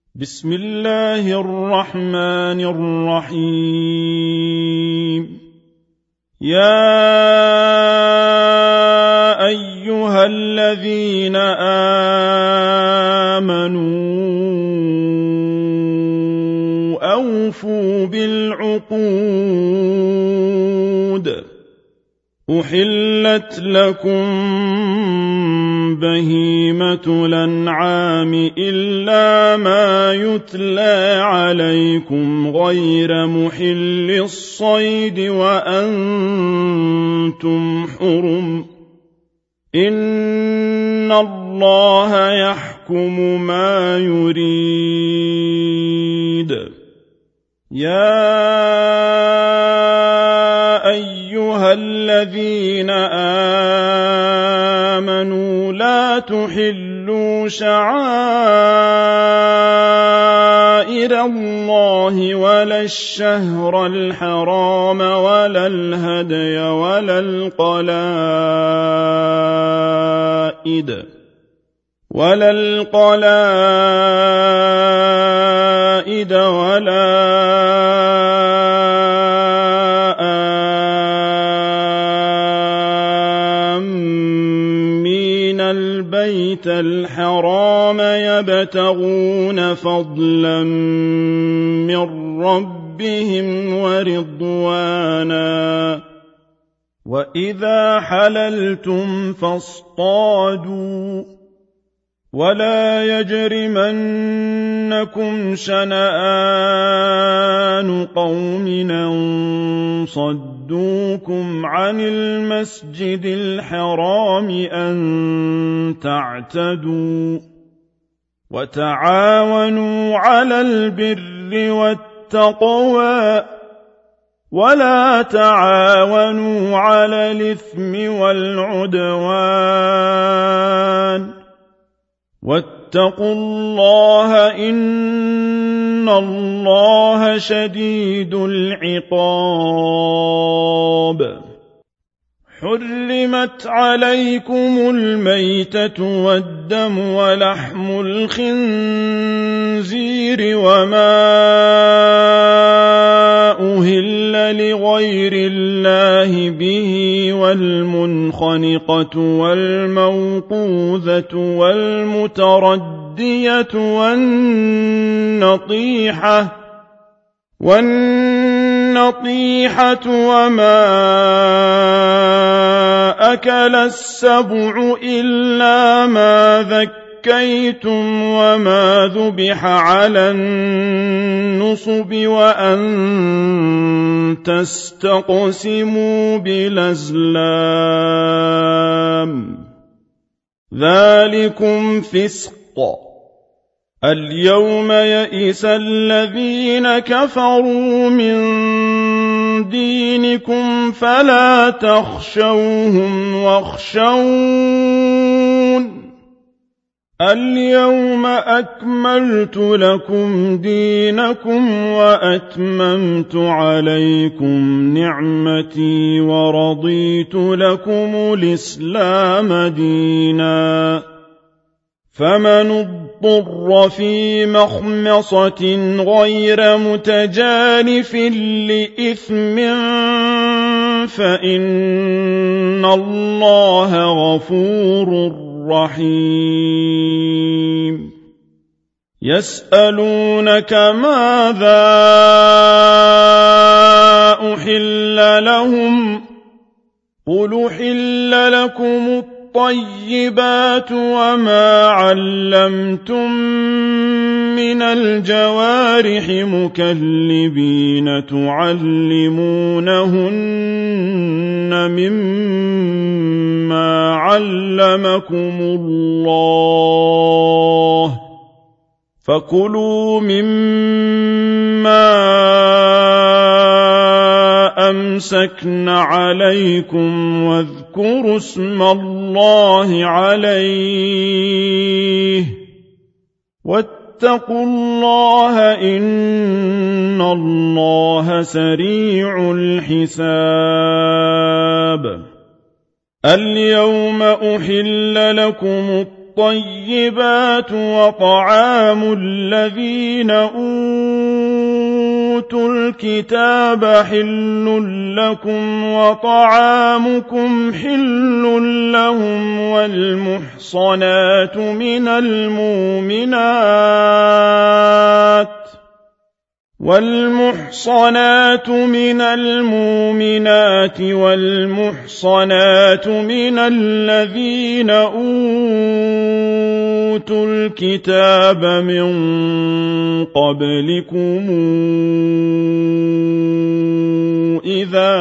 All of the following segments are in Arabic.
بسم الله الرحمن الرحيم. يا أيها الذين آمنوا أوفوا بالعقود. أحلت لكم بهيمة الأنعام إلا ما يتلى عليكم غير محل الصيد وأنتم حرم. إن الله يحكم ما يريد. يا أيها الذين آمنوا لا تحلوا شعائر الله ولا الشهر الحرام ولا الهدي ولا القلائد ولا آمين البيت الحرام يبتغون فضلا من ربهم ورضوانا. وإذا حللتم فاصطادوا ولا يجرمنكم شنآن قوم أن صدوكم عن المسجد الحرام أن تعتدوا. وتعاونوا على البر والتقوى ولا تعاونوا على الإثم والعدوان. واتقوا الله إن الله شديد العقاب. حرمت عليكم الميتة والدم ولحم الخنزير وما أهل لغير الله به والمنخنقة والموقوذة والمتردية والنطيحة وما أكل السبع إلا ما ذكيتم وما ذبح على النصب وأن تستقسموا بالأزلام. ذلكم فسق. اليوم يئس الذين كفروا من دينكم فلا تخشوهم واخشون. اليوم أكملت لكم دينكم وأتممت عليكم نعمتي ورضيت لكم الإسلام دينا. فمن اضطر في مخمصة غير متجانف لإثم فإن الله غفور رحيم. يسألونك ماذا أحل لهم قل أحل لكم الطيبات وما علمتم من الجوارح مكلبين تعلمونهن مما علمكم الله فكلوا مما أمسكن عليكم واذكروا اسم الله عليه واتقوا الله إن الله سريع الحساب. اليوم أحل لكم الطيبات وطعام الذين أوتوا الكتاب حل لكم وطعامكم حل لهم والمحصنات من المؤمنات والمحصنات من الذين أوتوا الكتاب من قبلكم إذا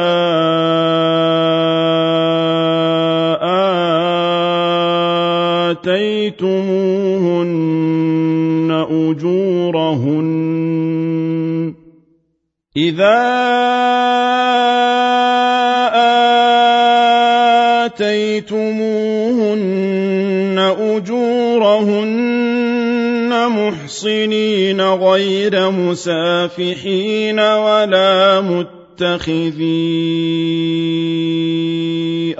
آتيتموهن أجورهن محصنين غير مسافحين ولا متخذي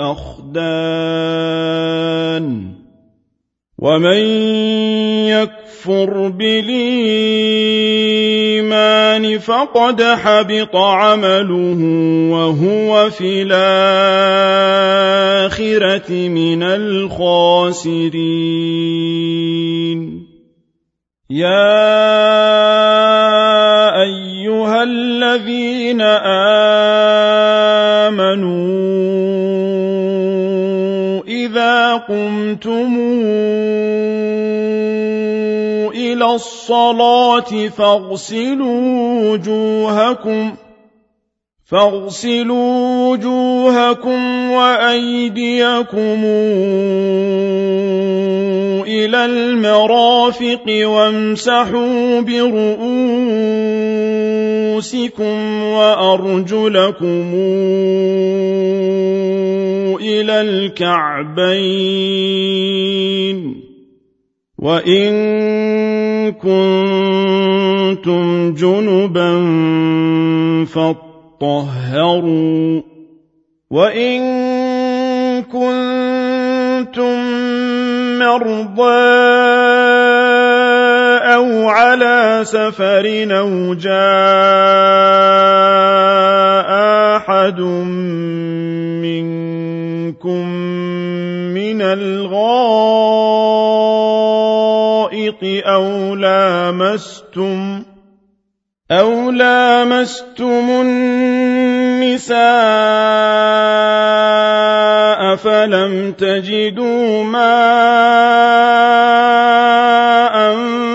أخدان ومن يكفر بالإيمان فقد حبط عمله وهو في الآخرة من الخاسرين يا أيها الذين آمنوا إذا قمتم إلى الصلاة فاغسلوا وجوهكم وأيديكم إلى المرافق وامسحوا برؤوسكم وأرجلكم إلى الكعبين وإن كنتم جنبا فاطهروا وإن كنتم مرضى أو على سفر أو جاء أحد منكم من الغائط أو لامستم النساء فلم تجدوا ماء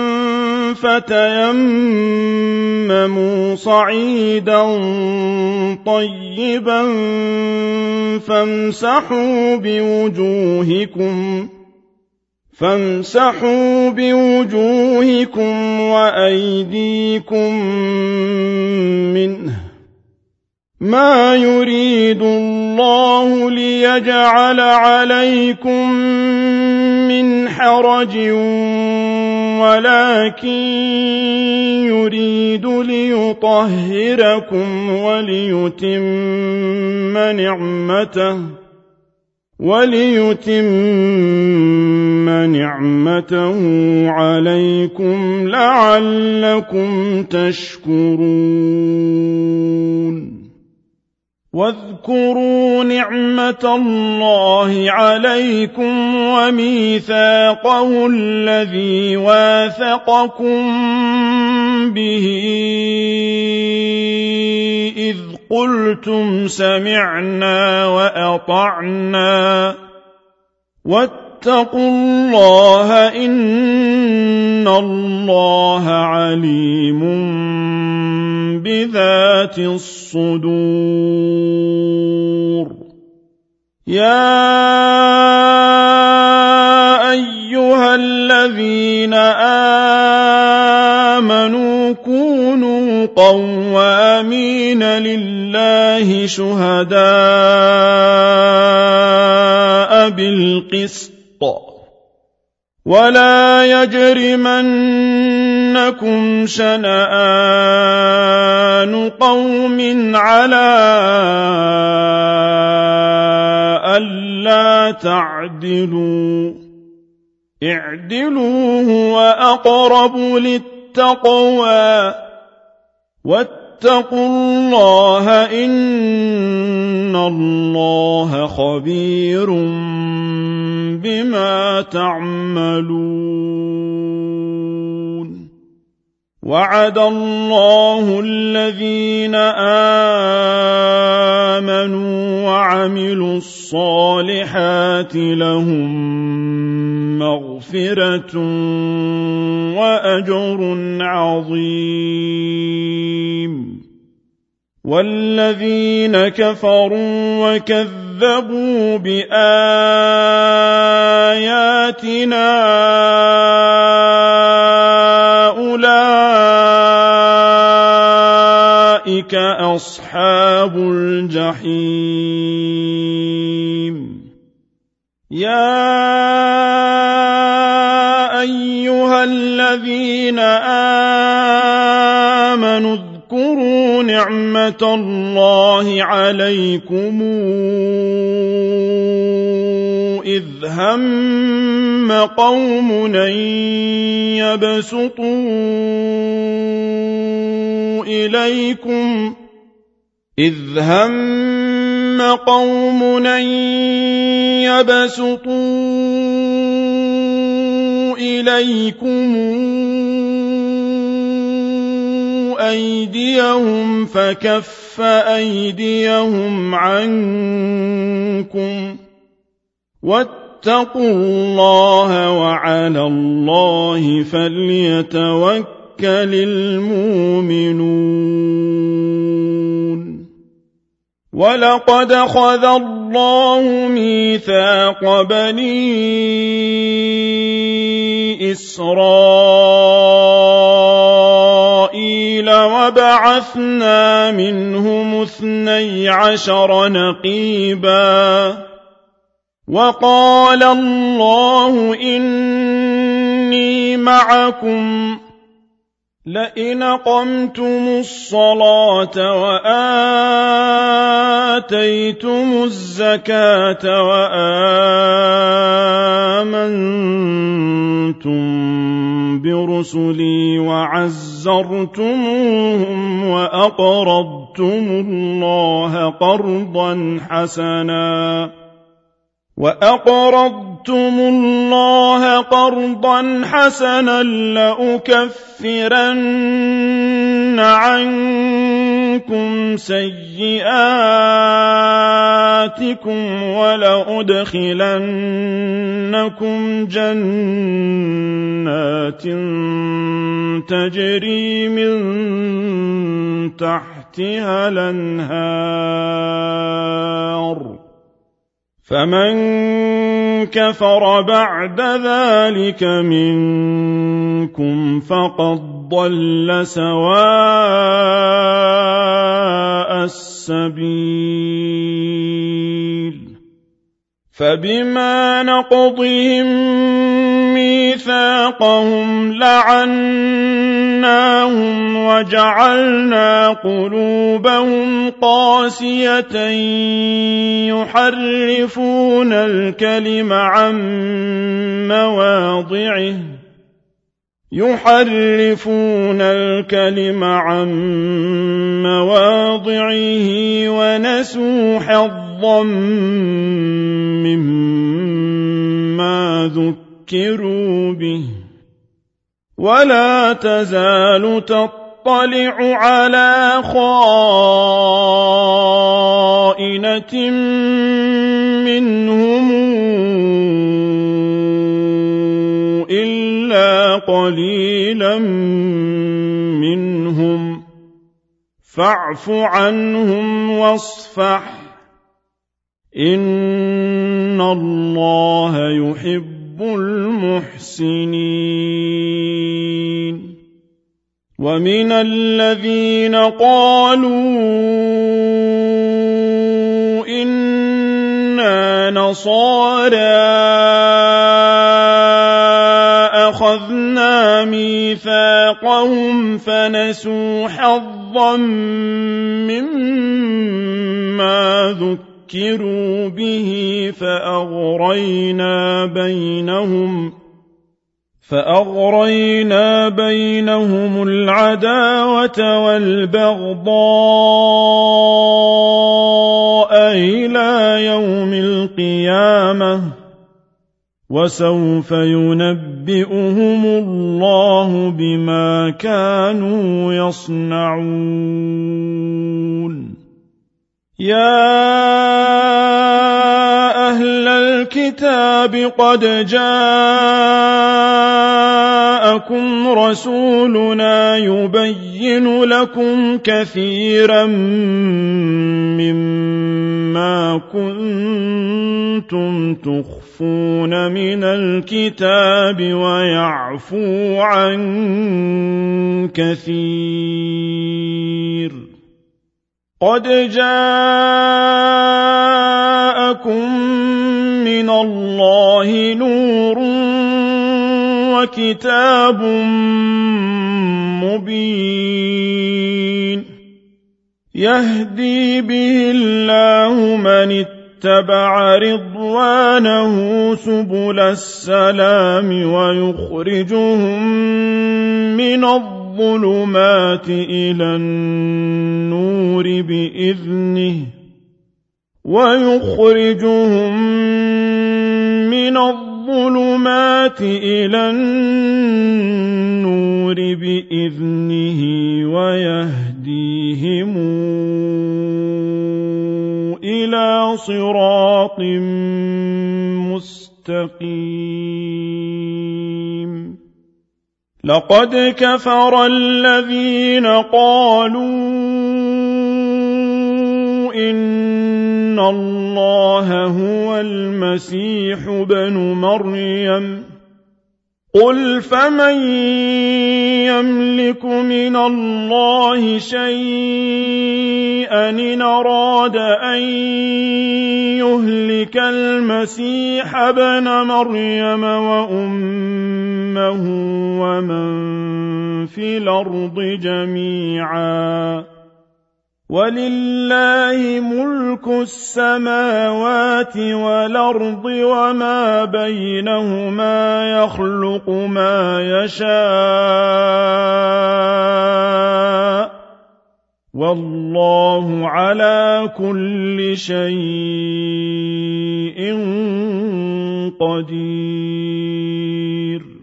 فتيمموا صعيدا طيبا فامسحوا بوجوهكم وأيديكم منه ما يريد الله ليجعل عليكم من حرج ولكن يريد ليطهركم وليتم نعمته عليكم لعلكم تشكرون واذكروا نعمة الله عليكم وميثاقه الذي واثقكم به إذ قلتم سمعنا وأطعنا واتقوا الله إن الله عليم بذات الصدور يا أيها الذين آمنوا كونوا قوامين لله شهداء بالقسط ولا يجرمنكم شنآن قوم على ألا تعدلوا اعدلوا هو أقرب للتقوى واتقوا الله إن الله خبير بما تعملون وعد الله الذين آمنوا وعملوا الصالحات لهم مغفرة وأجر عظيم والذين كفروا وكذبوا بآياتنا أولئك أصحاب الجحيم يا أيها الذين آمنوا اذكروا نعمة الله عليكم إذ هم قوم أن يبسطوا إليكم أيديهم فكف أيديهم عنكم واتقوا الله وعلى الله فليتوكل المؤمنون ولقد أخذ الله ميثاق بني إسرائيل وبعثنا منهم 12 نقيبا وقال الله إني معكم لئن أقمتم الصلاة وآتيتم الزكاة وآمنتم برسلي وعزرتموهم وأقرضتم الله قرضا حسنا لأكفرن عنكم سيئاتكم ولأدخلنكم جنات تجري من تحتها الأنهار فمن كفر بعد ذلك منكم فقد ضل سواء السبيل فبما نقضهم ميثاقهم لعناهم وجعلنا قلوبهم قاسية يحرفون الكلم عن مواضعه ونسوا حظا مما ذكروا به ولا تزال تطلع على خائنة منهم إلا قليلا منهم فاعف عنهم واصفح إن الله يحب المحسنين ومن الذين قالوا إنا نصارى أخذنا ميثاقهم فنسوا حظا مما ذكروا به فأغرينا بينهم فأغرينا بينهم العداوة والبغضاء إلى يوم القيامة وسوف ينبئهم الله بما كانوا يصنعون يا أهل الكتاب قد جاءكم رسولنا يبين لكم كثيرا مما كنتم تخفون من الكتاب ويعفو عن كثير قد جاءكم من الله نور وكتاب مبين يهدي به الله من اتبع رضوانه سبل السلام ويخرجهم من الظلمات إلى النور بإذنه ويهديهم إلى صراط مستقيم لقد كفر الذين قالوا إن الله هو المسيح ابن مريم قل فمن يملك من الله شيئا إن أراد أن يهلك المسيح ابن مريم وأمه ومن في الأرض جميعا ولله ملك السماوات والأرض وما بينهما يخلق ما يشاء والله على كل شيء قدير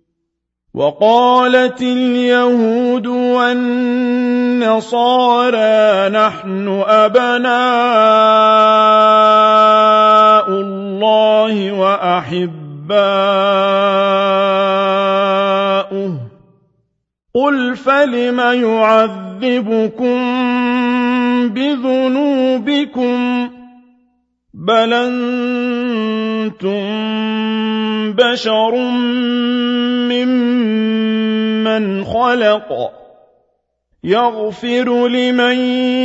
وقالت اليهود والنصارى نحن أبناء الله وأحباؤه قل فلم يعذبكم بذنوبكم بل أنتم بشر ممن خلق يغفر لمن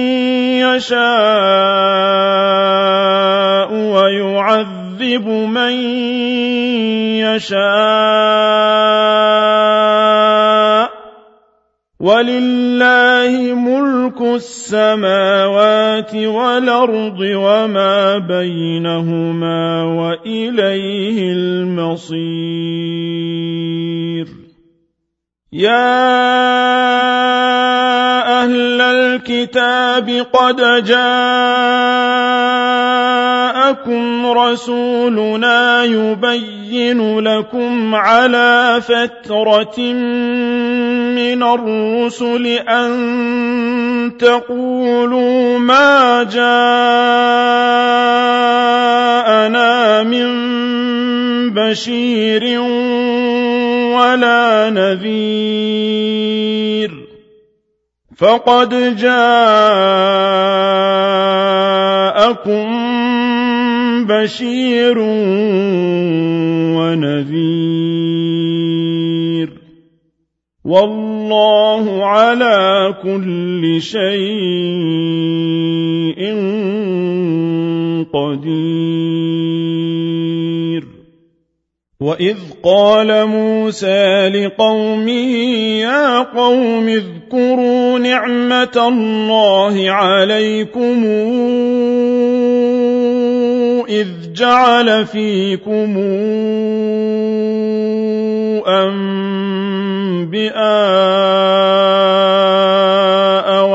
يشاء ويعذب من يشاء ولله ملك السماوات والأرض وما بينهما وإليه المصير يا أهل الكتاب قد جاءكم رسولنا يبين لكم على فترة من الرسل أن تقولوا ما جاءنا من بشير ولا نذير فقد جاءكم بشير ونذير والله على كل شيء قدير وإذ قال موسى لقومه يا قوم اذكروا نعمة الله عليكم إذ جعل فيكم أنبياء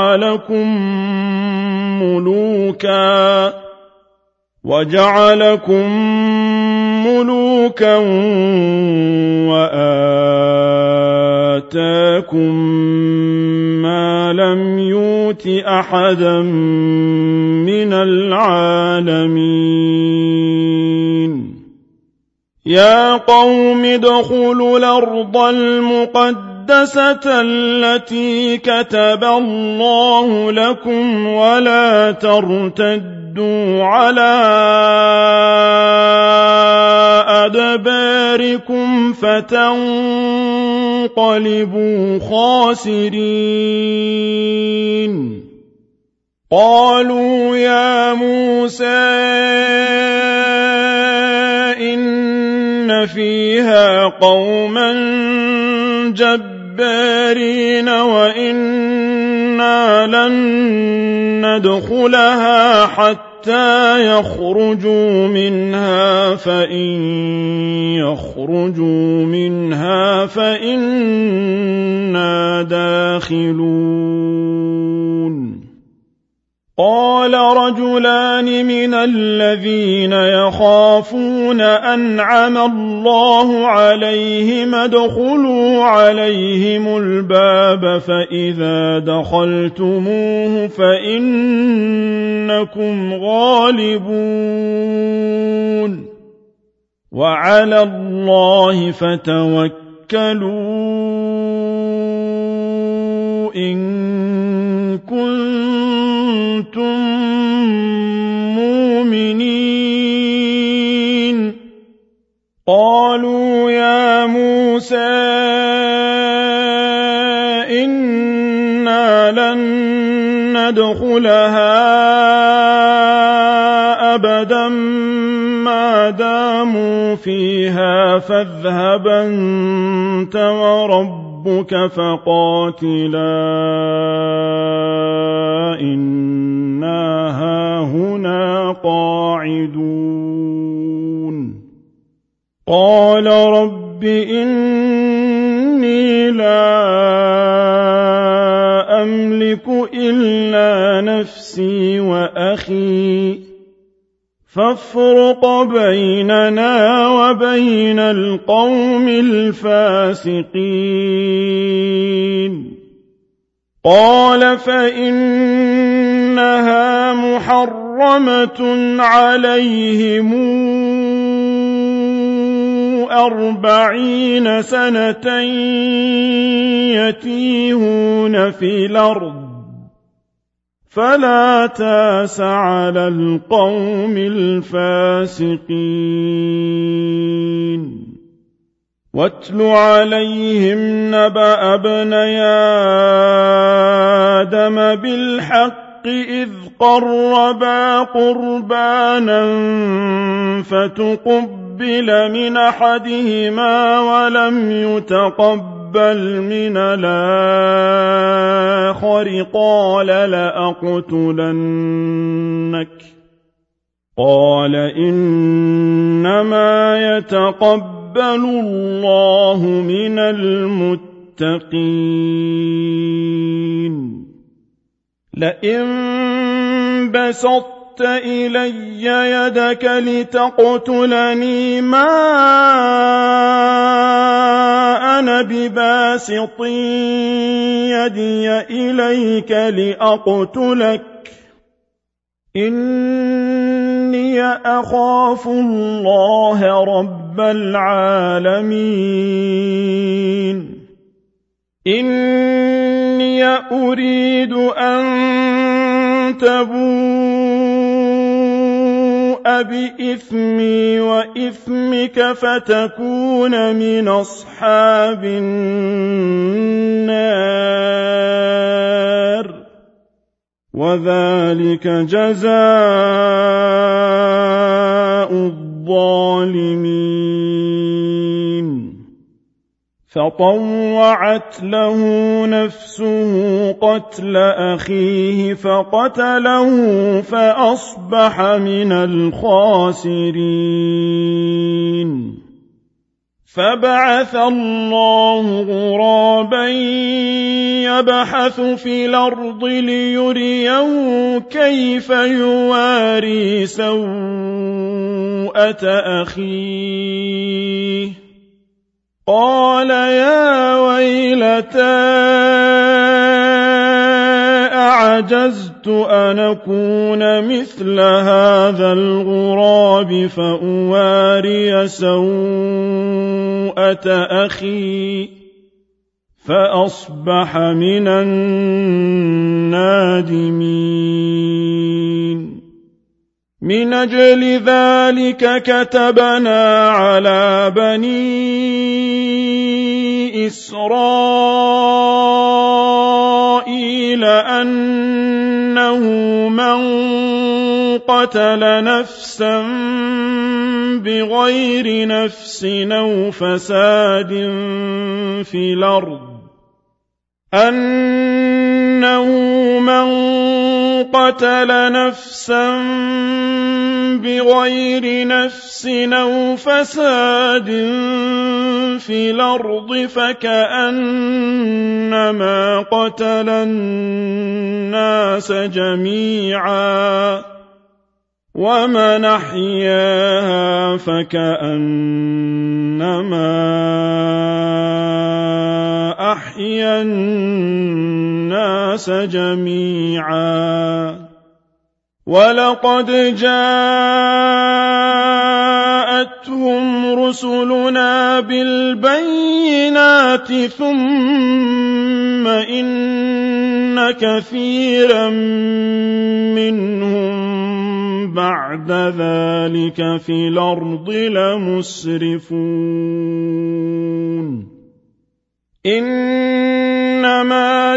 وجعلكم ملوكا وآتاكم ما لم يؤت أحدا من العالمين يا قوم ادخلوا الأرض المقدسة التي كتب الله لكم ولا ترتدوا على أدباركم فتنقلبوا خاسرين قالوا يا موسى إن فيها قوما جبارين وإنا لن ندخلها حتى يخرجوا منها فإن يخرجوا منها فإنا داخلون قال رجلان من الذين يخافون أنعم الله عليهم ادخلوا عليهم الباب فإذا دخلتموه فإنكم غالبون وعلى الله فتوكلوا إن كنتم مؤمنين قالوا يا موسى إنا لن ندخلها أبدا ما داموا فيها فاذهب أنت وربك فقاتلا إنا هاهنا قاعدون قال رب إني لا أملك إلا نفسي وأخي فافرق بيننا وبين القوم الفاسقين قال فإنها محرمة عليهم 40 سنة يتيهون في الأرض فلا تاس على القوم الفاسقين واتل عليهم نبأ ابني آدم بالحق إذ قربا قربانا فتقبل من أحدهما ولم يتقبل من الآخر قال لأقتلنك قال إنما يتقبل الله من المتقين لئن بسطت إلي يدك لتقتلني ما أنا بباسط يدي إليك لأقتلك إني أخاف الله رب العالمين إني أريد أن تبوء بإثمي وإثمك فتكون من أصحاب النار وذلك جزاء الظالمين فطوعت له نفسه قتل أخيه فقتله فأصبح من الخاسرين فبعث الله غرابا يبحث في الأرض ليريه كيف يواري سوءة أخيه قال يا ويلتى أعجزت أن أكون مثل هذا الغراب فأواري سوءة أخي فأصبح من النادمين من أجل ذلك كتبنا على بني إسرائيل أنه من قتل نفسا بغير نفس أو فساد في الأرض أنه من قتل نفسا بغير نفس أو فساد في الأرض فكأنما قتل الناس جميعا ومن أحياها فكأنما أحيا الناس جميعا ولقد جاءتهم رسلنا بالبينات ثم إن كثيرا منهم بعد ذلك في الأرض لمسرفون إنما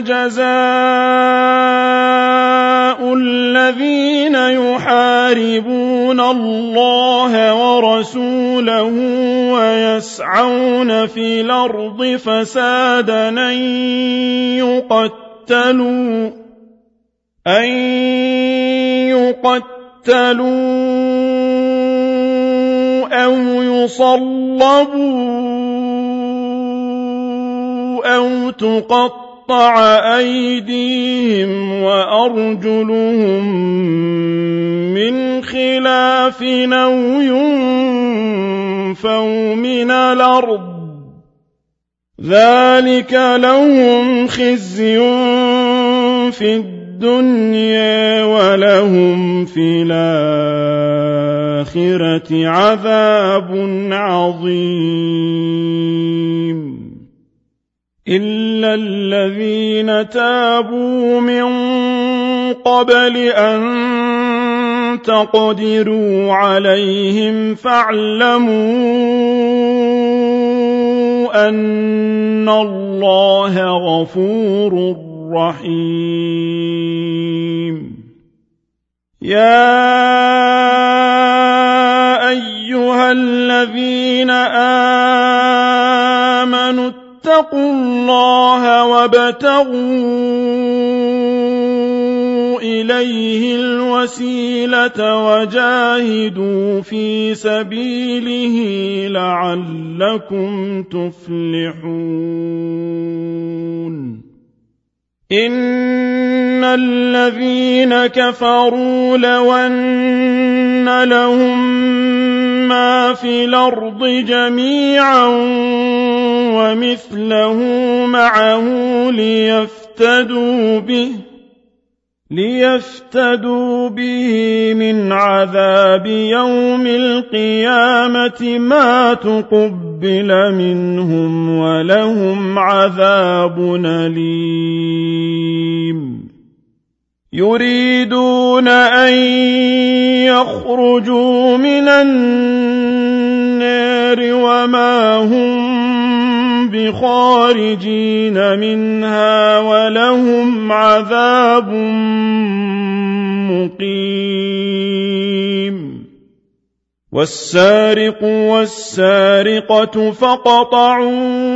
جزاء الذين يحاربون الله ورسوله ويسعون في الأرض فسادا أن يقتلوا أو يصلبوا أو تقطع أيديهم وأرجلهم من خلاف أو ينفوا من الأرض ذلك لهم خزي في الدنيا ولهم في الآخرة عذاب عظيم إلا الذين تابوا من قبل أن تقدروا عليهم فاعلموا أن الله غفور رحيم يا أيها الذين آمنوا اتقوا الله وابتغوا إليه الوسيلة وجاهدوا في سبيله لعلكم تفلحون إن الذين كفروا لو أن لهم ما في الأرض جميعا ومثله معه ليفتدوا به من عذاب يوم القيامة ما تقبل منهم ولهم عذاب أليم يريدون أن يخرجوا من النار وما هم بخارجين منها ولهم عذاب مقيم والسارق والسارقة فاقطعوا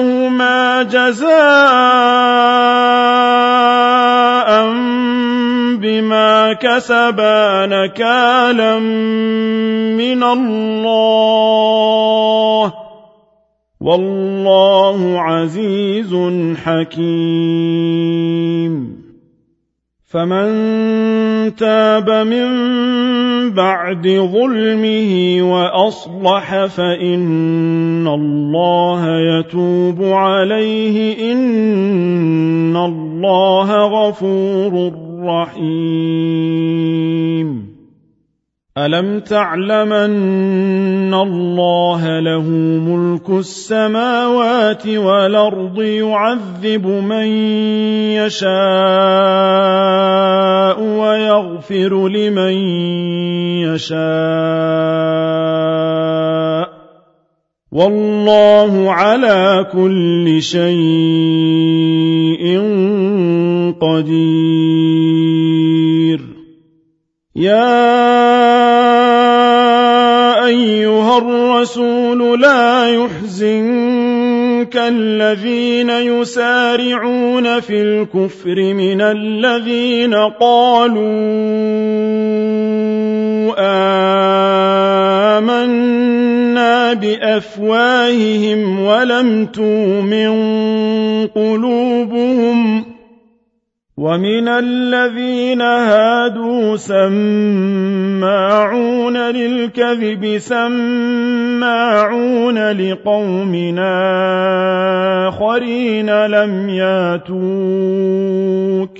أيديهما جزاء بما كسبا نكالا من الله والله عزيز حكيم فمن تاب من بعد ظلمه وأصلح فإن الله يتوب عليه إن الله غفور رحيم ألم تعلم أن الله له ملك السماوات والأرض يعذب من يشاء ويغفر لمن يشاء والله على كل شيء قدير يا أيها الرسول لا يحزنك الذين يسارعون في الكفر من الذين قالوا آمنا بأفواههم ولم تؤمن قلوبهم ومن الذين هادوا سماعون للكذب سماعون لقوم آخرين لم ياتوك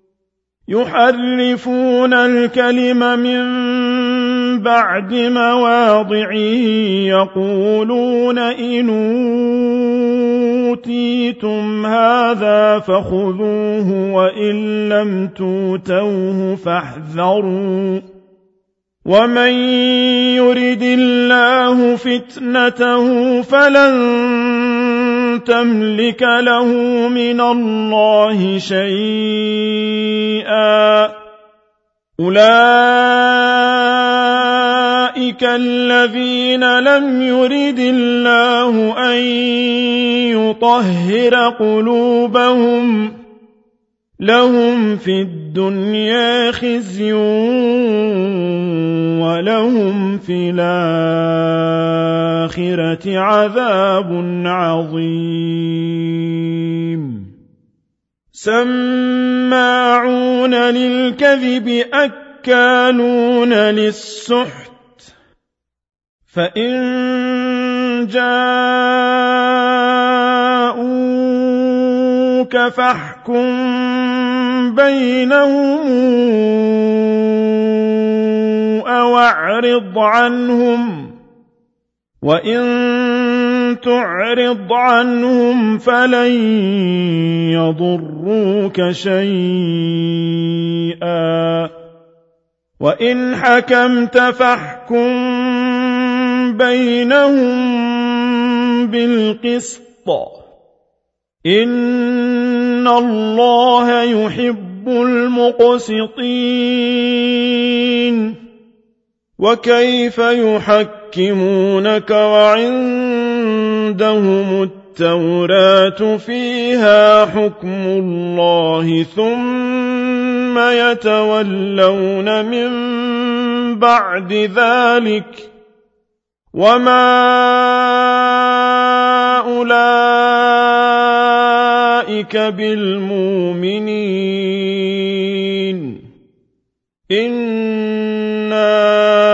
يحرفون الكلم من بعد مواضعه يقولون إن أوتيتم هذا فخذوه وإن لم توتوه فاحذروا ومن يرد الله فتنته فلن تملك له من الله شيئا أولئك الذين لم يرد الله أن يطهر قلوبهم لهم في الدنيا خزي ولهم في الآخرة عذاب عظيم سماعون للكذب أكالون للسحت فإن جاءوك فاحكم بينهم أو أعرض عنهم وإن تعرض عنهم فلن يضروك شيئا وإن حكمت فاحكم بينهم بالقسط إن الله يحب المقسطين وكيف يحكمونك وعندهم التوراة فيها حكم الله ثم يتولون من بعد ذلك وما أولئك بالمؤمنين إنا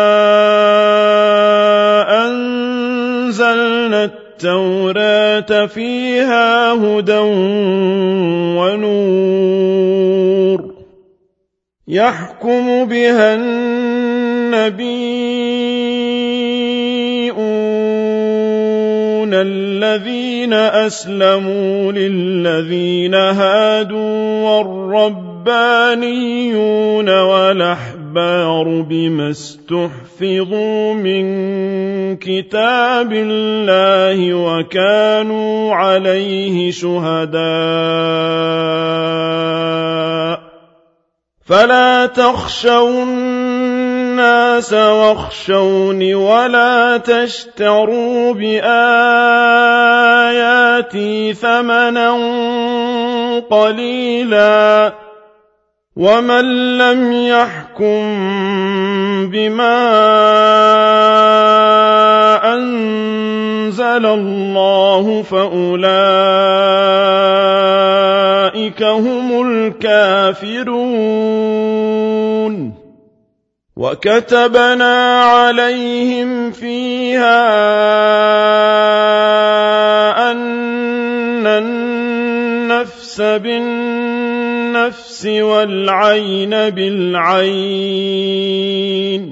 أنزلنا التوراة فيها هدى ونور يحكم بها النبيون الذين أسلموا للذين هادوا والربانيون والأحبار بما استحفظوا من كتاب الله وكانوا عليه شهداء فلا تخشوا الناس واخشوني ولا تشتروا بآياتي ثمنا قليلا ومن لم يحكم بما أنزل الله فأولئك هم الكافرون وكتبنا عليهم فيها أن النفس بالنفس والعين بالعين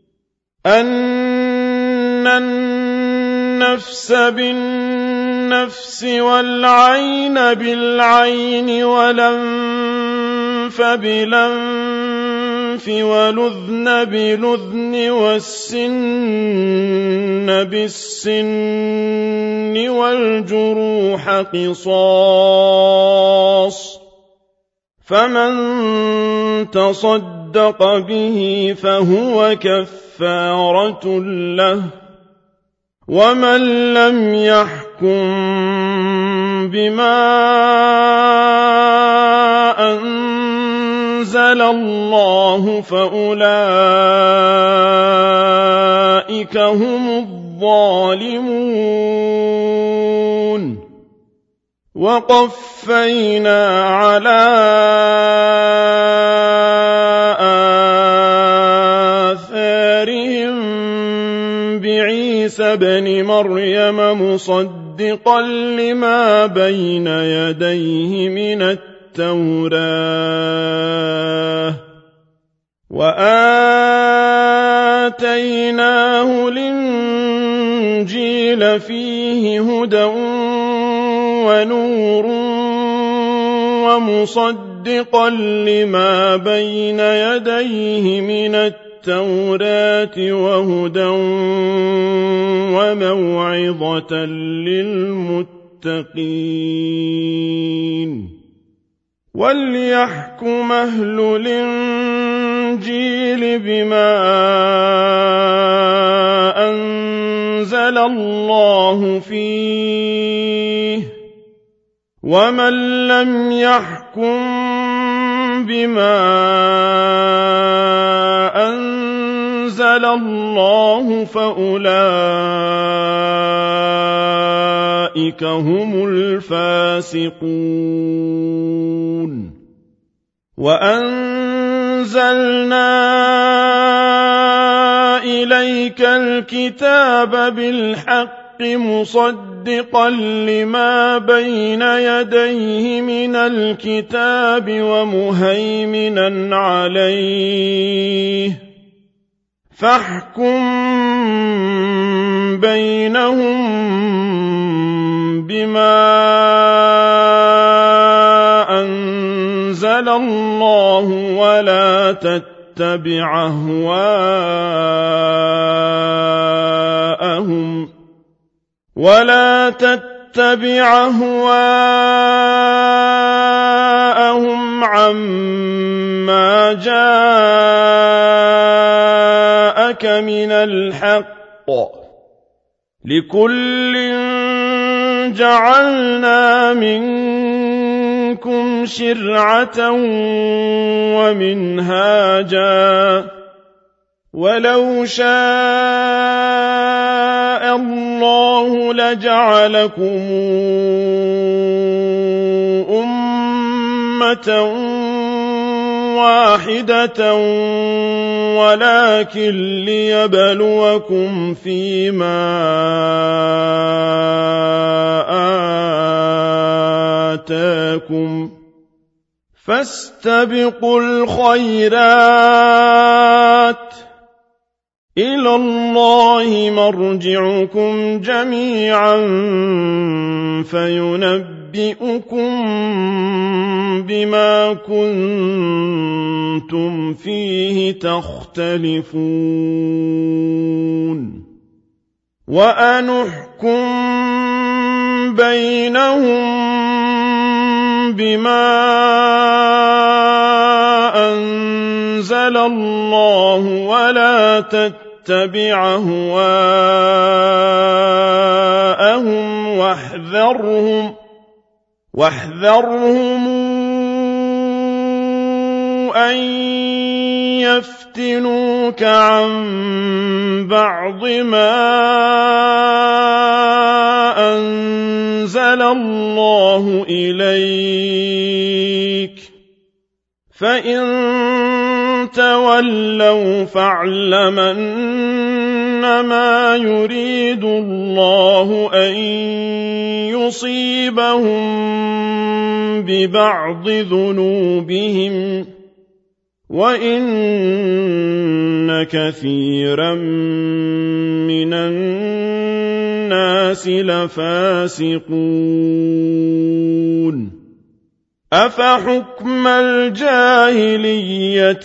أن النفس بالنفس والعين بالعين والأنف بالأنف والأذن بالأذن والسن بالسن والجروح قصاص فمن تصدق به فهو كفارة له ومن لم يحكم بما أنزل الله فأولئك هم الظالمون وقفينا على آثارهم بعيسى ابن مريم مصدقا لما بين يديه من التوراة وآتيناه الإنجيل فيه هدى ونور ومصدقا لما بين يديه من التوراة وهدى وموعظة للمتقين وليحكم أهل الإنجيل بما أنزل الله فيه ومن لم يحكم بما أنزل الله فأولئك هم الفاسقون وأنزلنا إليك الكتاب بالحق مصدقا لما بين يديه من الكتاب ومهيمنا عليه فاحكم بينهم بما أنزل الله ولا تتبع أهواءهم عما جاءك من الحق لكل جعلنا منكم شرعة ومنهاجا ولو شاء الله لجعلكم أمة واحدة ولكن ليبلوكم فيما آتاكم فاستبقوا الخيرات إلى الله مرجعكم جميعا فينبئكم بما كنتم فيه تختلفون وأنحكم بينهم بما أنزل الله ولا تتبع أهواءهم واحذرهم أن يفتنوك عن بعض ما أنزل الله إليك فإن تولوا فاعلم أنما يريد الله أن يصيبهم ببعض ذنوبهم وإن كثيرا من الناس لفاسقون أفحكم الجاهلية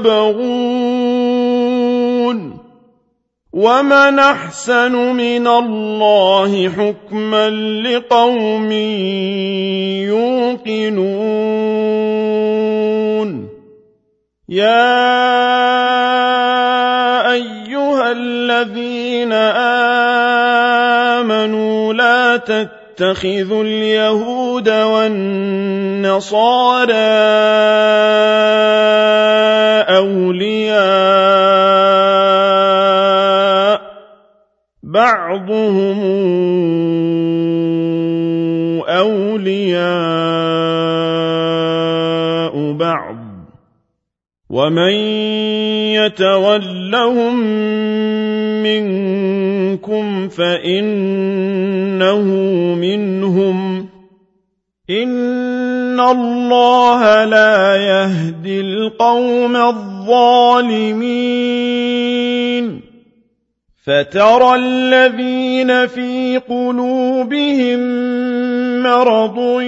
يبغون ومن أحسن من الله حكما لقوم يوقنون يا أيها الذين آمنوا لا تتخذوا اليهود والنصارى أولياء بعضهم أولياء بعض ومن يتولهم منكم فإنه منهم إن الله لا يهدي القوم الظالمين فترى الذين في قلوبهم مرض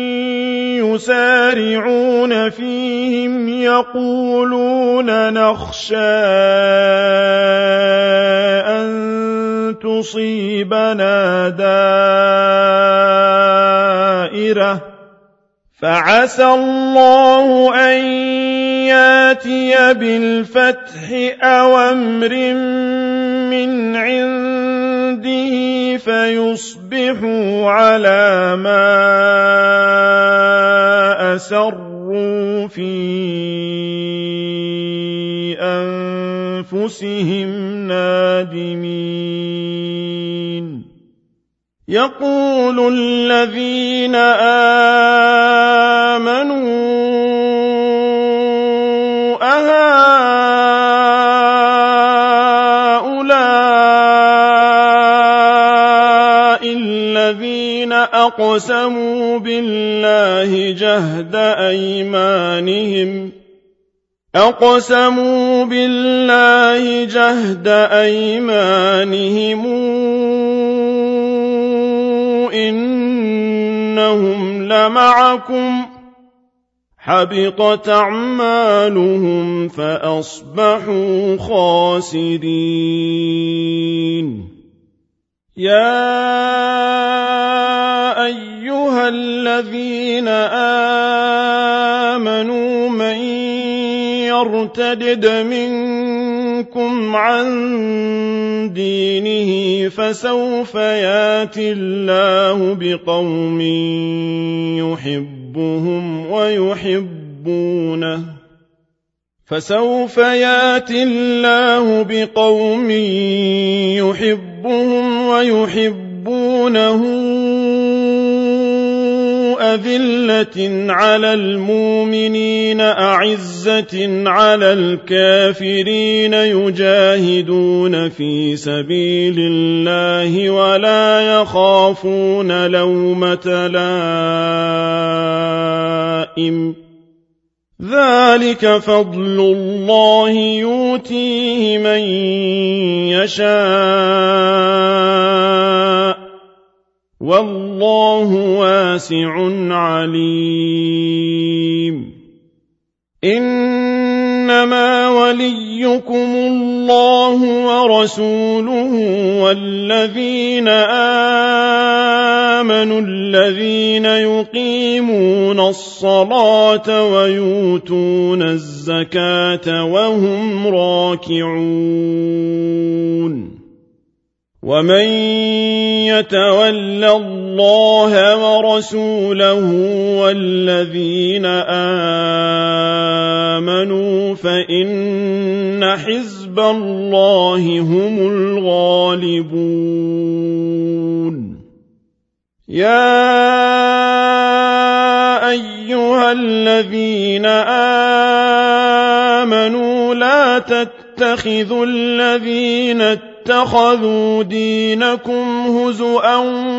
يسارعون فيهم يقولون نخشى أن تصيبنا دائرة فعسى الله أن ياتي بالفتح أو أمر من عنده فيصبحوا على ما أسروا في أنفسهم نادمين يقول الذين آمنوا أهؤلاء الذين أقسموا بالله جهد أيمانهم إنهم لمعكم حبطت أعمالهم فأصبحوا خاسرين يا أيها الذين آمنوا من يرتدد منكم عن دينه فسوف ياتي الله بقوم يحبهم ويحبونه أذلة على المؤمنين أعزة على الكافرين يجاهدون في سبيل الله ولا يخافون لومة لائم ذلك فضل الله يؤتيه من يشاء والله واسع عليم إنما وليكم الله ورسوله والذين آمنوا الذين يقيمون الصلاة ويؤتون الزكاة وهم راكعون ومن يتول الله ورسوله والذين آمنوا فإن حزب الله هم الغالبون يا أيها الذين آمنوا لا تتخذوا الذين اتخذوا دينكم هزؤا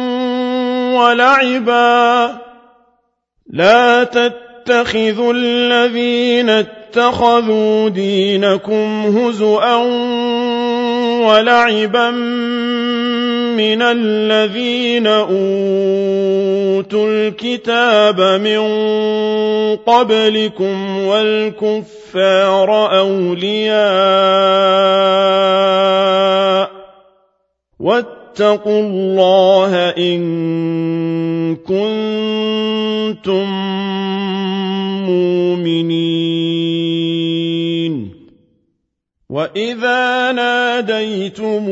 ولعبا من الذين أوتوا الكتاب من قبلكم والكفار أولياء واتقوا الله إن كنتم مؤمنين وإذا ناديتم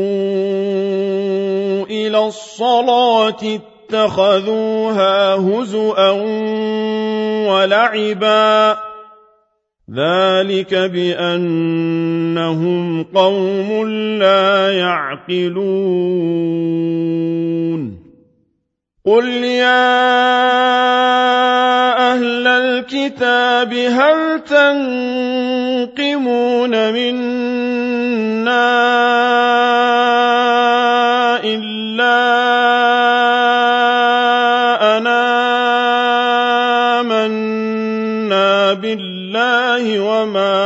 إلى الصلاة اتخذوها هزؤا ولعبا ذلك بأنهم قوم لا يعقلون قل يا أهل الكتاب هل تنقمون منا إلا أن آمنا بالله وما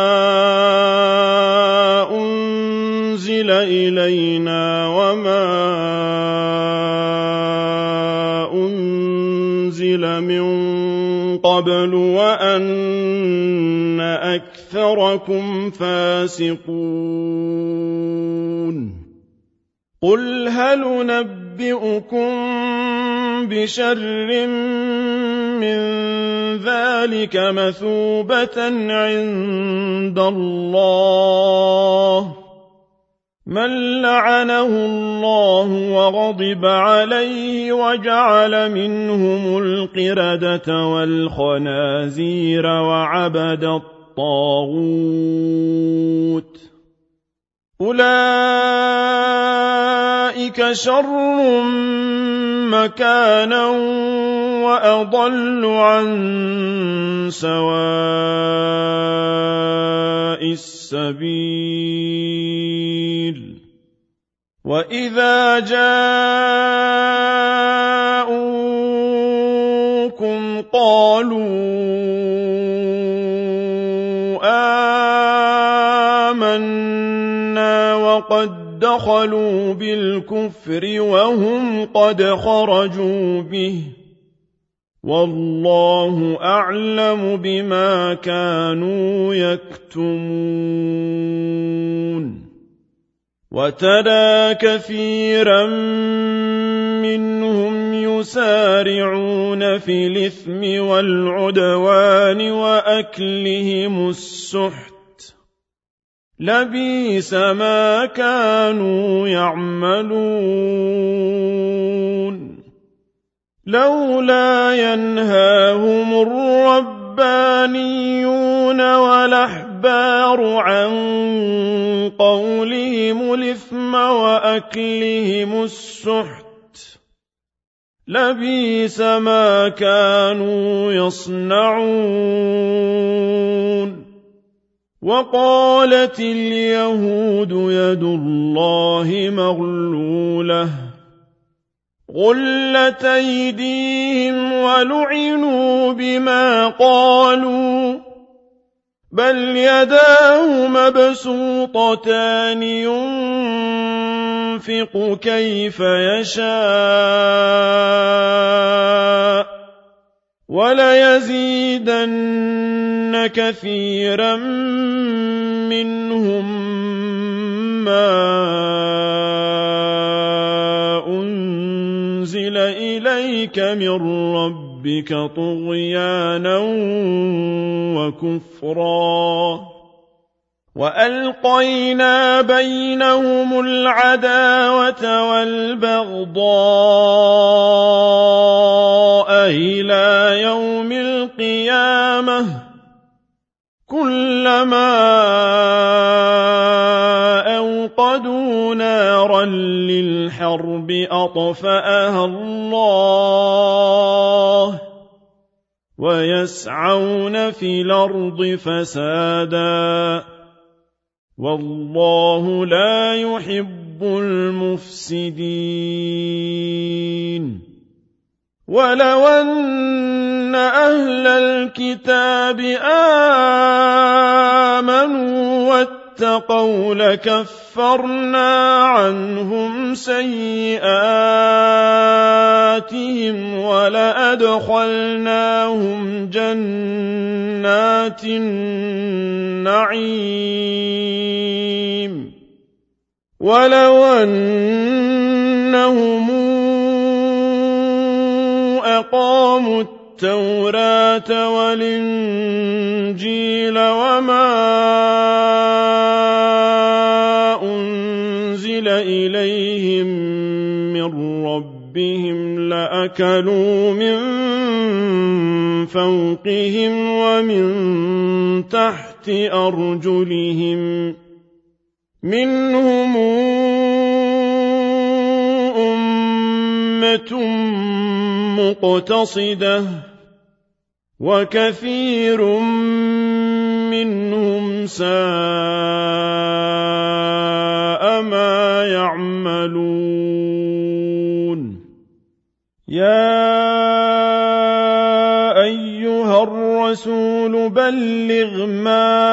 أنزل إلينا وما أنزل من قبل وأن أكثركم فاسقون قل هل ننبئكم بشر من ذلك مثوبة عند الله من لعنه الله وغضب عليه وجعل منهم القردة والخنازير وعبد الطاغوت أولئك شر مكانا وأضل عن سواء السبيل وإذا جاءوكم قالوا آمنا وقد دخلوا بالكفر وهم قد خرجوا به والله أعلم بما كانوا يكتمون وترى كثيرا منهم يسارعون في الإثم والعدوان وأكلهم السحت لبئس ما كانوا يعملون لولا ينهاهم الربانيون والأحبار عن قولهم الإثم وأكلهم السحت لبئس ما كانوا يصنعون وقالت اليهود يد الله مغلولة غلت أيديهم ولعنوا بما قالوا بل يداه مبسوطتان ينفق كيف يشاء وليزيدن كثيرا منهم ما أنزل إليك من ربك طغيانا وكفرا وألقينا بينهم العداوة والبغضاء إلى يوم القيامة كلما أوقدوا نارا للحرب أطفأها الله ويسعون في الأرض فسادا والله لا يحب المفسدين ولو أن أهل الكتاب آمنوا واتقوا لكفرنا عنهم سيئاتهم ولأدخلناهم جنات النعيم ولو أنهم أقاموا التوراة والإنجيل وما أنزل إليهم من ربهم لأكلوا من فوقهم ومن تحت أرجلهم منهم أمة مقتصدة وكثير منهم ساء ما يعملون يا أيها الرسول بلغ ما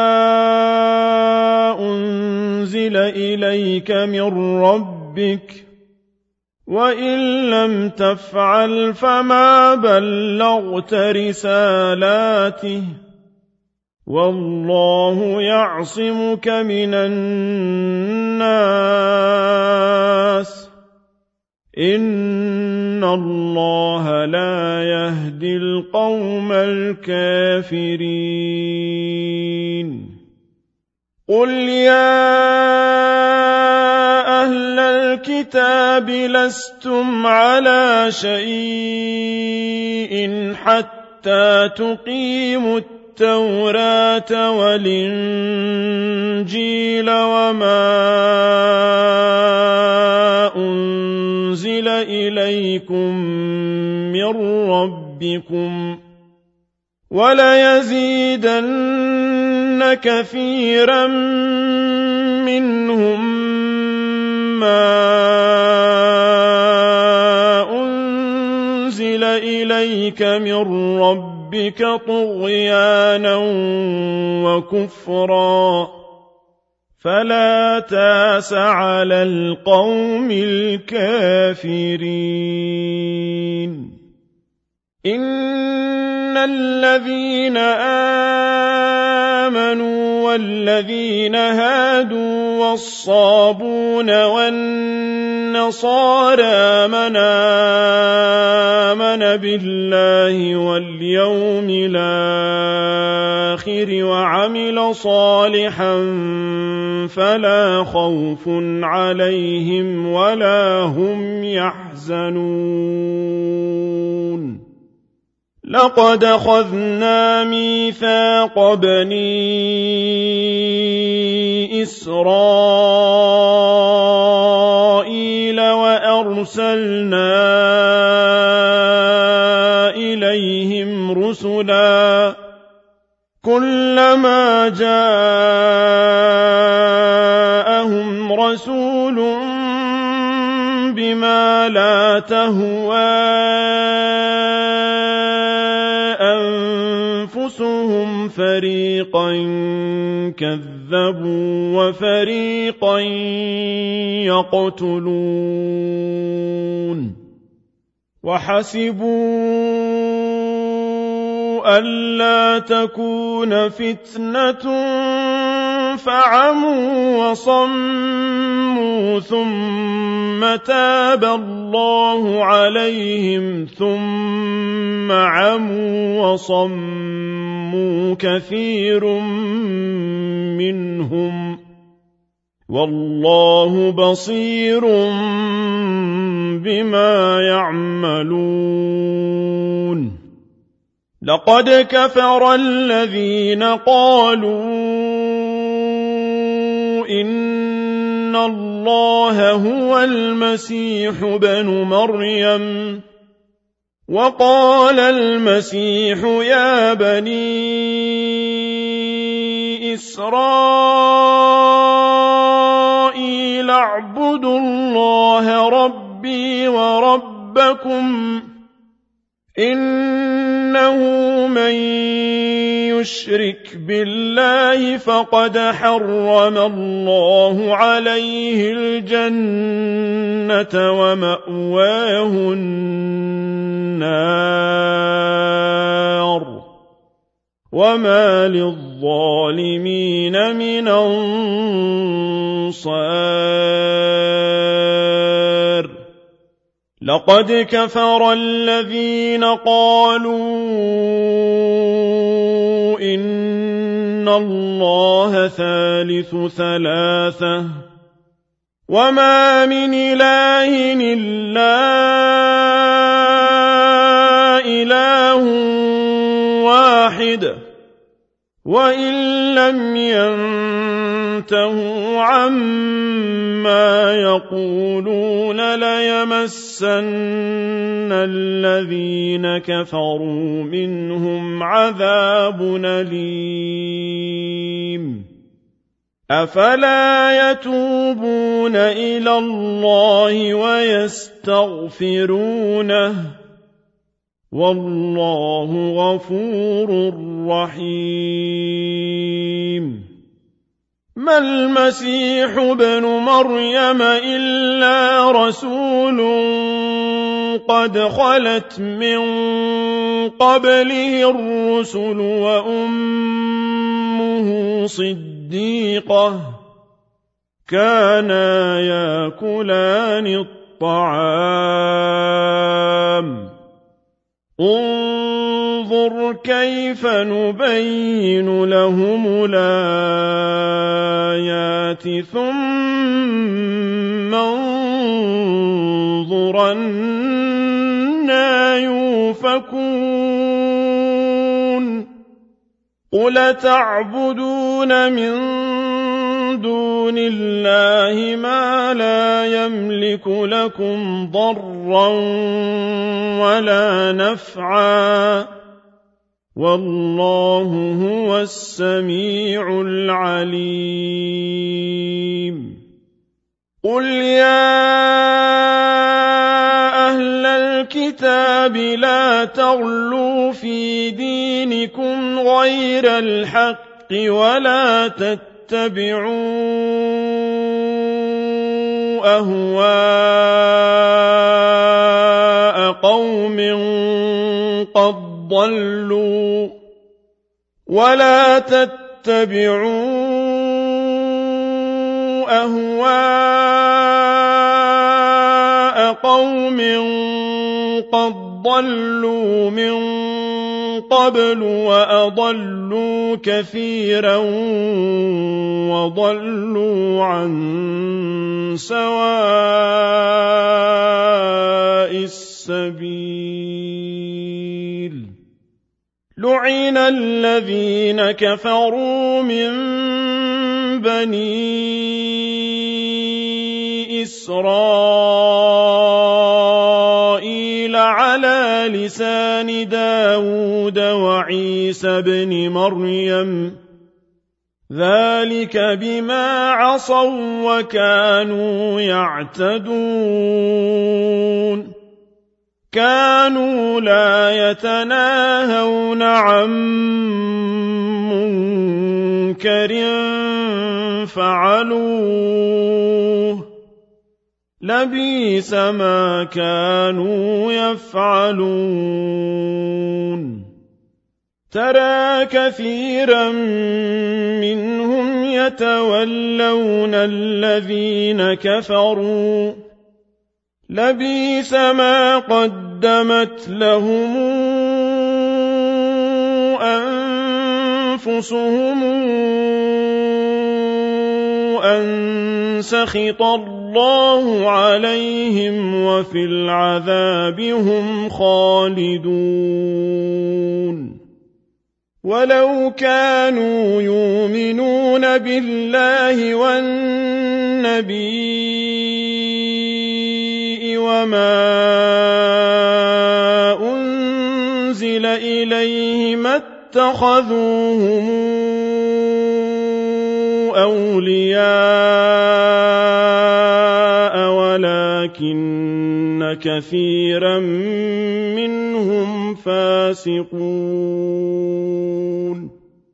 أنزل إليك من ربك وإن لم تفعل فما بلغت رسالاته والله يعصمك من الناس إن الله لا يهدي القوم الكافرين قل يا أهل الكتاب لستم على شيء حتى تقيموا التوراة والإنجيل وما أنزل إليكم من ربكم وليزيدن كثيرا منهم ما أنزل إليك من ربك طغيانا وكفرا فلا تاس على القوم الكافرين إن الذين آمنوا والذين هادوا والصابون والنصارى من آمن بالله واليوم الآخر وعمل صالحا فلا خوف عليهم ولا هم يحزنون لقد أخذنا ميثاق بني إسرائيل وأرسلنا إليهم رسلا كلما جاءهم رسول بما لا تهوى أنفسهم فريقا كذبوا وفريقا يقتلون وحسبوا ألا تكون فتنة فعموا وصموا ثم تاب الله عليهم ثم عموا وصموا وَصَمُّوا كَثِيرٌ مِّنْهُمْ ۗ وَاللَّهُ بَصِيرٌ بِمَا يَعْمَلُونَ لَقَدْ كَفَرَ الَّذِينَ قَالُوا إِنَّ اللَّهَ هُوَ الْمَسِيحُ ابْنُ مَرْيَمَ وَقَالَ الْمَسِيحُ يَا بَنِي إِسْرَائِيلَ اعْبُدُوا اللَّهَ رَبِّي وَرَبَّكُمْ إِنَّهُ مَن يُشْرِكْ بِاللَّهِ فَقَدْ حَرَّمَ اللَّهُ عَلَيْهِ الْجَنَّةَ وَمَأْوَاهُ النَّارُ وَمَا لِلظَّالِمِينَ مِنْ أَنصَارٍ لَقَدْ كَفَرَ الَّذِينَ قَالُوا إِنَّ اللَّهَ ثَالِثُ ثَلَاثَةٍ وَمَا مِنْ إِلَٰهٍ إِلَّا إِلَٰهٌ وَاحِدٌ وَإِن لَّمْ يَنتَهُوا عَمَّا يَقُولُونَ لَيَمَسَّنَّ الَّذِينَ كَفَرُوا مِنْهُمْ عَذَابٌ أَلِيمٌ أَفَلَا يَتُوبُونَ إِلَى اللَّهِ وَيَسْتَغْفِرُونَهُ وَاللَّهُ غَفُورٌ رَّحِيمٌ مَا الْمَسِيحُ ابْنُ مَرْيَمَ إِلَّا رَسُولٌ قَدْ خَلَتْ مِن قَبْلِهِ الرُّسُلُ وَأُمُّهُ صِدِّيقَةٌ كَانَا يَأْكُلَانِ الطَّعَامَ انظُرْ كَيْفَ نُبَيِّنُ لَهُمُ الْآيَاتِ ثُمَّ انظُرْ أَنَّىٰ يُؤْفَكُونَ قُلْ تَعْبُدُونَ مِن دُونِ اللَّهِ مَا لَا يَمْلِكُ لَكُمْ ضَرًّا وَلَا نَفْعًا وَاللَّهُ هُوَ السَّمِيعُ الْعَلِيمُ قُلْ يَا أَهْلَ الْكِتَابِ لَا تَغْلُوا فِي دِينِكُمْ غَيْرَ الْحَقِّ وَلَا تَتَّبِعُوا أَهْوَاءَ قَوْمٍ قَدْ ضَلُّوا مِن قَبْلُ وَأَضَلُّوا كَثِيرًا وَضَلُّوا عَن سَوَاءِ السَّبِيلِ لُعِنَ الَّذِينَ كَفَرُوا مِن بَنِي إِسْرَائِيلَ عَلَىٰ لِسَانِ دَاوُودَ وَعِيسَى ابْنِ مَرْيَمَ ذَٰلِكَ بِمَا عَصَوا وَّكَانُوا يَعْتَدُونَ كَانُوا لَا يَتَنَاهَوْنَ عَن مُّنكَرٍ فَعَلُوهُ لَبِئْسَ مَا كَانُوا يَفْعَلُونَ تَرَىٰ كَثِيرًا مِّنْهُمْ يَتَوَلَّوْنَ الَّذِينَ كَفَرُوا لَبِئْسَ ما قَدَّمَتْ لَهُمْ أنفسهم أن سخط الله عليهم وفي العذاب هم خالدون ولو كانوا يؤمنون بالله والنبي وما أنزل إليه ما اتخذوهم أولياء ولكن كثيرا منهم فاسقون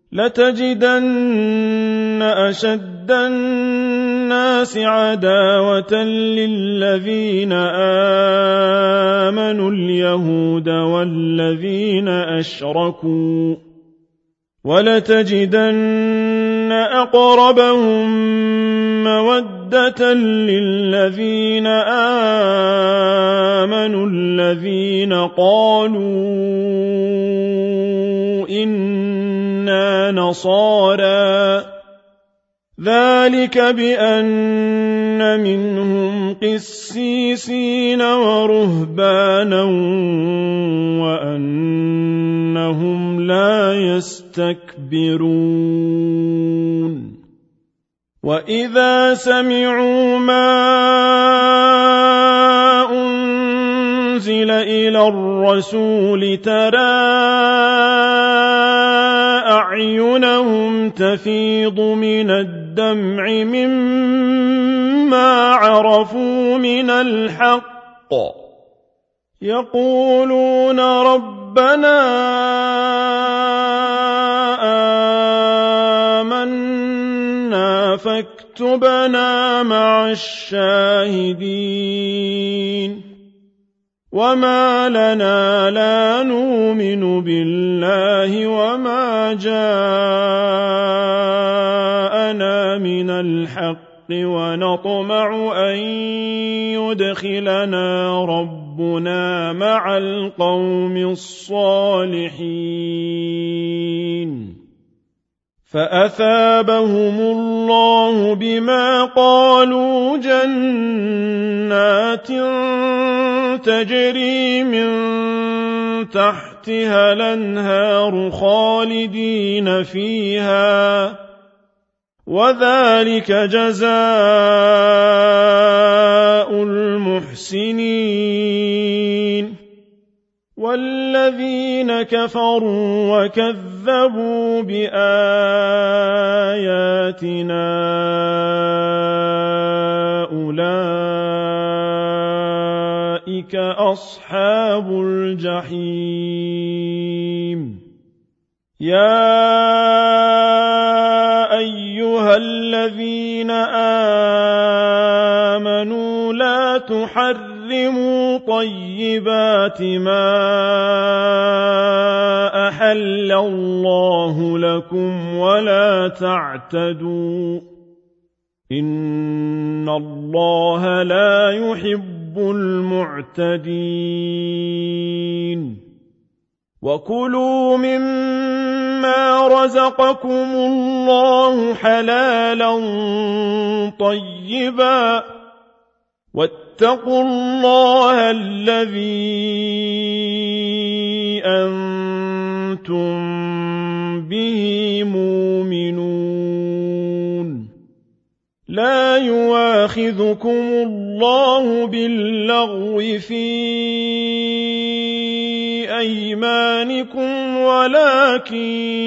لتجدن أشد الناس عداوة للذين آمنوا اليهود والذين أشركوا ولتجدن أقربهم مودة للذين آمنوا الذين قالوا إنا نصارى ذلك بأن منهم قسيسين ورهبانا وأنهم لا يستكبرون وإذا سمعوا ما أنزل إلى الرسول ترى أعينهم تفيض من الدمع مما عرفوا من الحق يقولون ربنا آمنا فاكتبنا مع الشاهدين وما لنا لا نؤمن بالله وما جاءنا من الحق ونطمع أن يدخلنا ربنا مع القوم الصالحين فأثابهم الله بما قالوا جنات تجري من تحتها الأنهار خالدين فيها وذلك جزاء المحسنين والذين كفروا وكذبوا بآياتنا أولئك أصحاب الجحيم يا أيها الذين آمنوا لا تحرموا طيبات ما أحل الله لكم ولا تعتدوا إن الله لا يحب المعتدين وكلوا مما رزقكم الله حلالا طيبا واتقوا الله الذي أنتم به مؤمنون لا يؤاخذكم الله باللغو في أيمانكم ولكن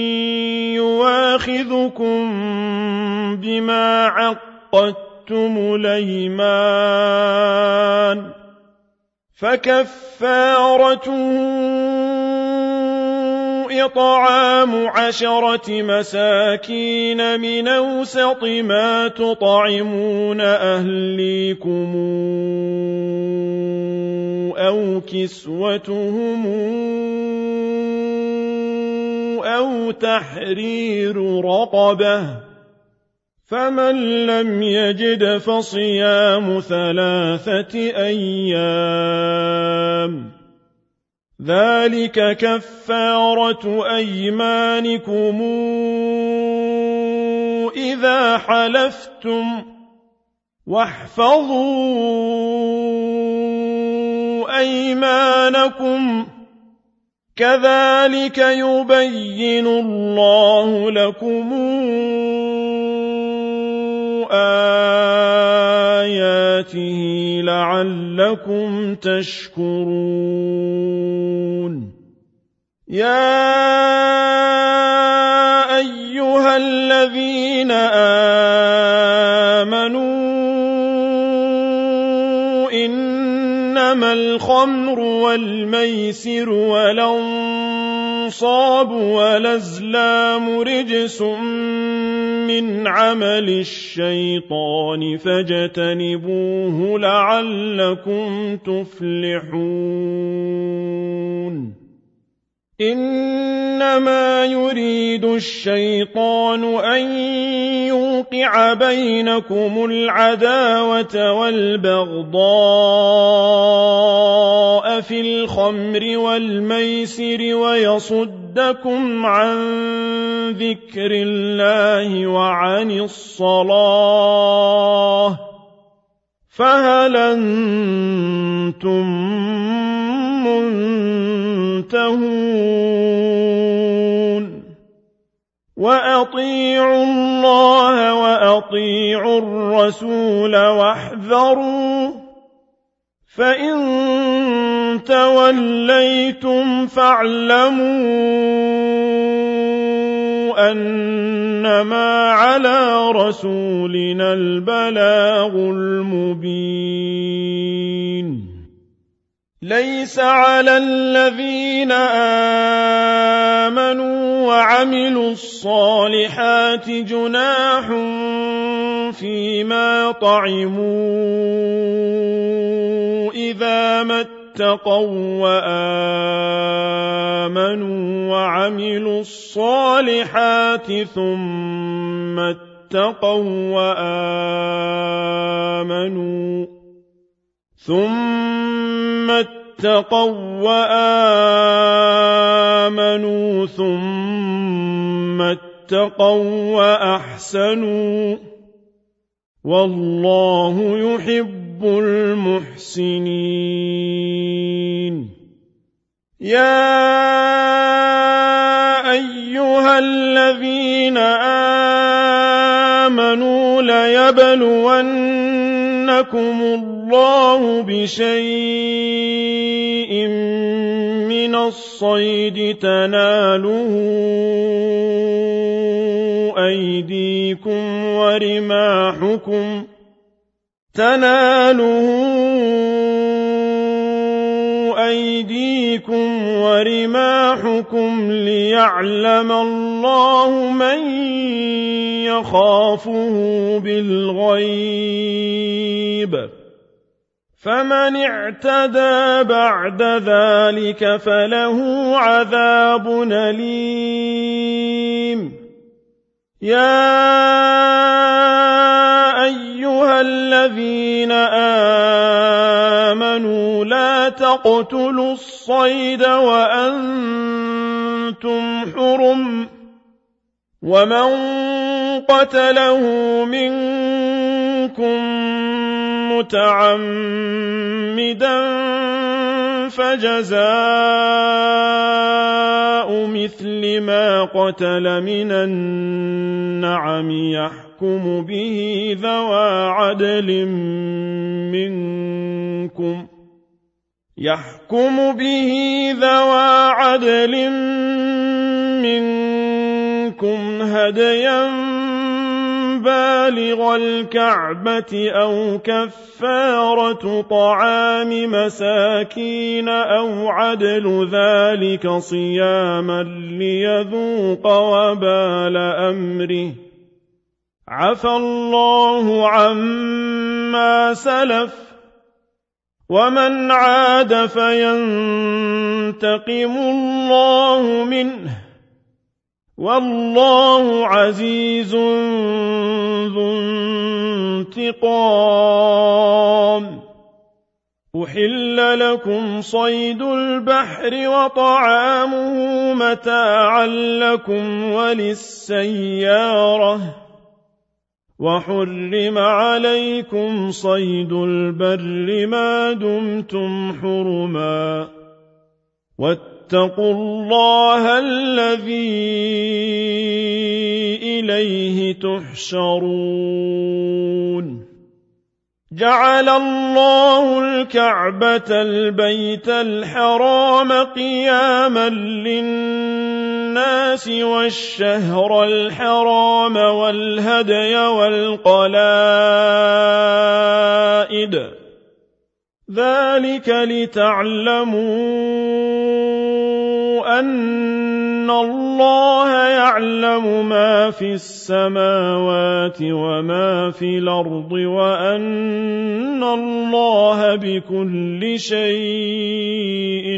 يؤاخذكم بما عقدتم الأيمان فكفارته إطعام 10 مساكين من أوسط ما تطعمون أهليكم أو كسوتهم أو تحرير رقبة فمن لم يجد فصيام 3 أيام ذلك كفارة أيمانكم إذا حلفتم واحفظوا أيمانكم كذلك يبين الله لكم آياته لعلكم تشكرون يا أيها الذين آمنوا إنما الخمر والميسر والأنصاب والأزلام رجس من عمل الشيطان فاجتنبوه لعلكم تفلحون إنما يريد الشيطان أن يوقع بينكم العداوة والبغضاء في الخمر والميسر ويصدكم عن ذكر الله وعن الصلاة فهل أنتم منتهون وأطيعوا الله وأطيعوا الرسول واحذروا فإن توليتم فاعلموا أنما على رسولنا البلاغ المبين ليس على الذين آمنوا وعملوا الصالحات جناح فيما طعموا إذا ما اتقوا وآمنوا وعملوا الصالحات ثم اتقوا وآمنوا ثم اتقوا وأحسنوا والله يحب المحسنين يا أيها الذين آمنوا ليبلونكم الله بشيء من الصيد تناله أيديكم ورماحكم ليعلم الله من يخافه بالغيب فمن اعتدى بعد ذلك فله عذاب أليم يا أيها الذين آمنوا لا تقتلوا الصيد وأنتم حرم ومن قتله منكم متعمدا فجزاء مثل ما قتل من النعم يحكم به ذوى عدل منكم هديا بالغ الكعبة أو كفارة طعام مساكين أو عدل ذلك صياما ليذوق وبال أمره عفى الله عما سلف ومن عاد فينتقم الله منه والله عزيز ذو انتقام أحل لكم صيد البحر وطعامه متاعا لكم وللسيارة وحرم عليكم صيد البر ما دمتم حرما واتقوا الله الذي إليه تحشرون جعل الله الكعبة البيت الحرام قياما للناس والشهر الحرام والهدي والقلائد ذلك لتعلموا أن الله يعلم ما في السماوات وما في الأرض وأن الله بكل شيء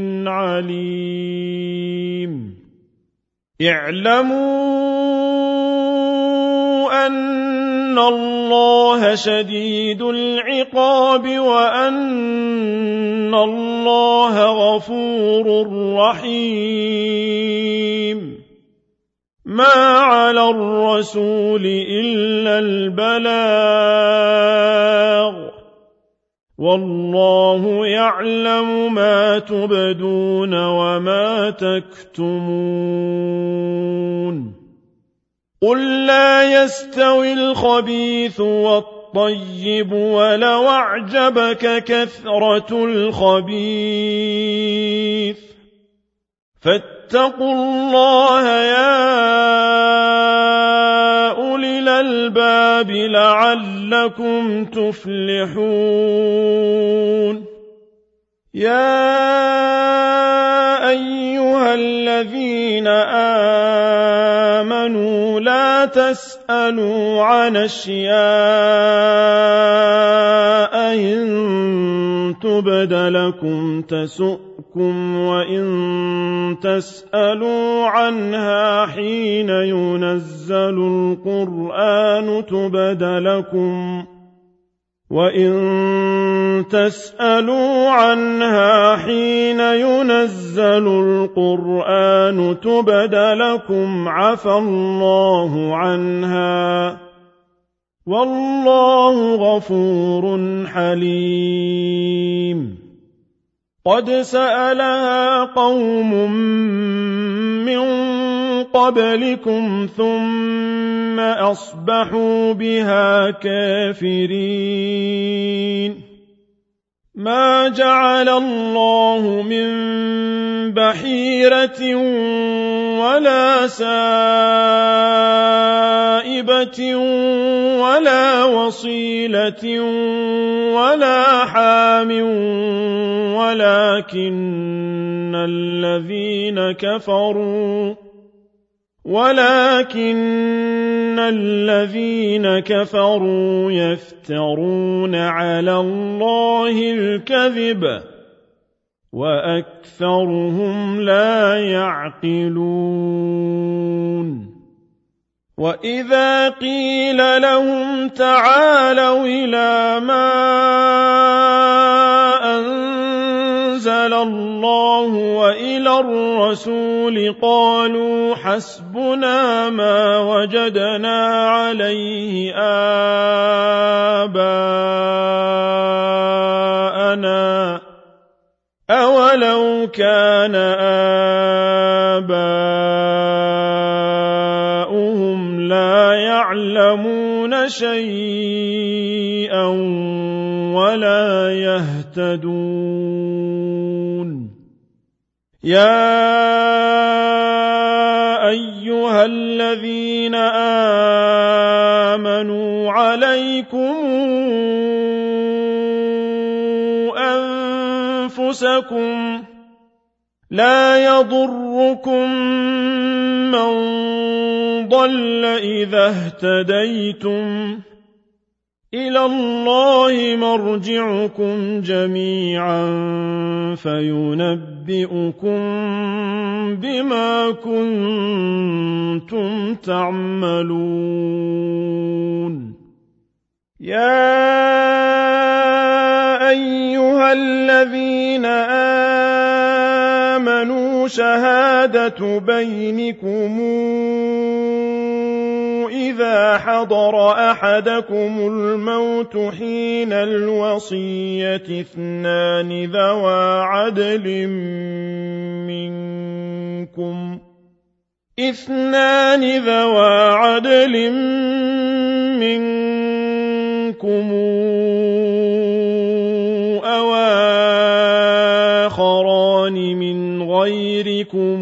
عليم اعلموا أن الله شديد العقاب وأن الله غفور رحيم ما على الرسول إلا البلاغ والله يعلم ما تبدون وما تكتمون قل لا يستوي الخبيث والطيب ولو أعجبك كثرة الخبيث فاتقوا الله يا أولي الألباب لعلكم تفلحون يا أيها الذين آمنوا لا تسألوا عن أشياء إن تبد لكم تسؤكم وإن تسألوا عنها حين ينزل القرآن تبد لكم وإن تسألوا عنها حين ينزل القرآن تبد لكم عفى الله عنها والله غفور حليم قد سألها قوم من قبلكم ثم أصبحوا بها كافرين ما جعل الله من بحيرة ولا سائبة ولا وصيلة ولا حام ولكن الذين كفروا يفترون على الله الكذب وأكثرهم لا يعقلون وإذا قيل لهم تعالوا إلى ما أنزل الله وإلى الرسول قالوا حسبنا ما وجدنا عليه آباءنا أولو كان آباؤهم لا يعلمون شيئا ولا يهتدون يا أيها الذين آمنوا عليكم أنفسكم لا يضركم من ضل إذا اهتديتم إلى الله مرجعكم جميعا فينبئكم بما كنتم تعملون يا أيها أيها الذين آمنوا شهادة بينكم إذا حضر أحدكم الموت حين الوصية اثنان ذوى عدل منكم أو آخران من غيركم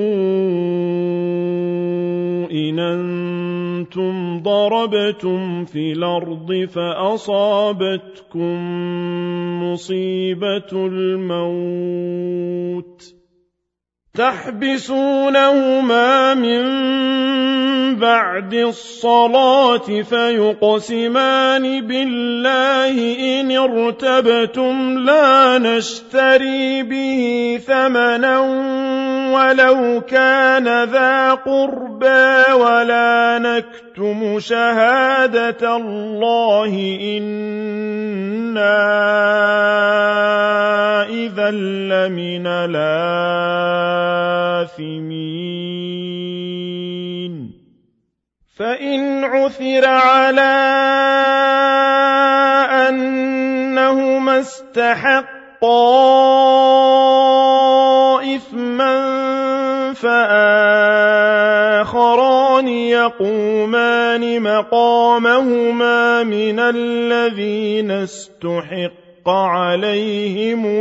إن أنتم ضربتم في الأرض فأصابتكم مصيبة الموت تحبسونهما من بعد الصلاة فيقسمان بالله إن ارتبتم لا نشتري به ثمنا ولو كان ذا قربى ولا نكتم شهادة الله إنا إذا لمن الآثمين فإن عثر على أنهما استحقا إثما فآخران يقومان مقامهما من الذين استحق عليهم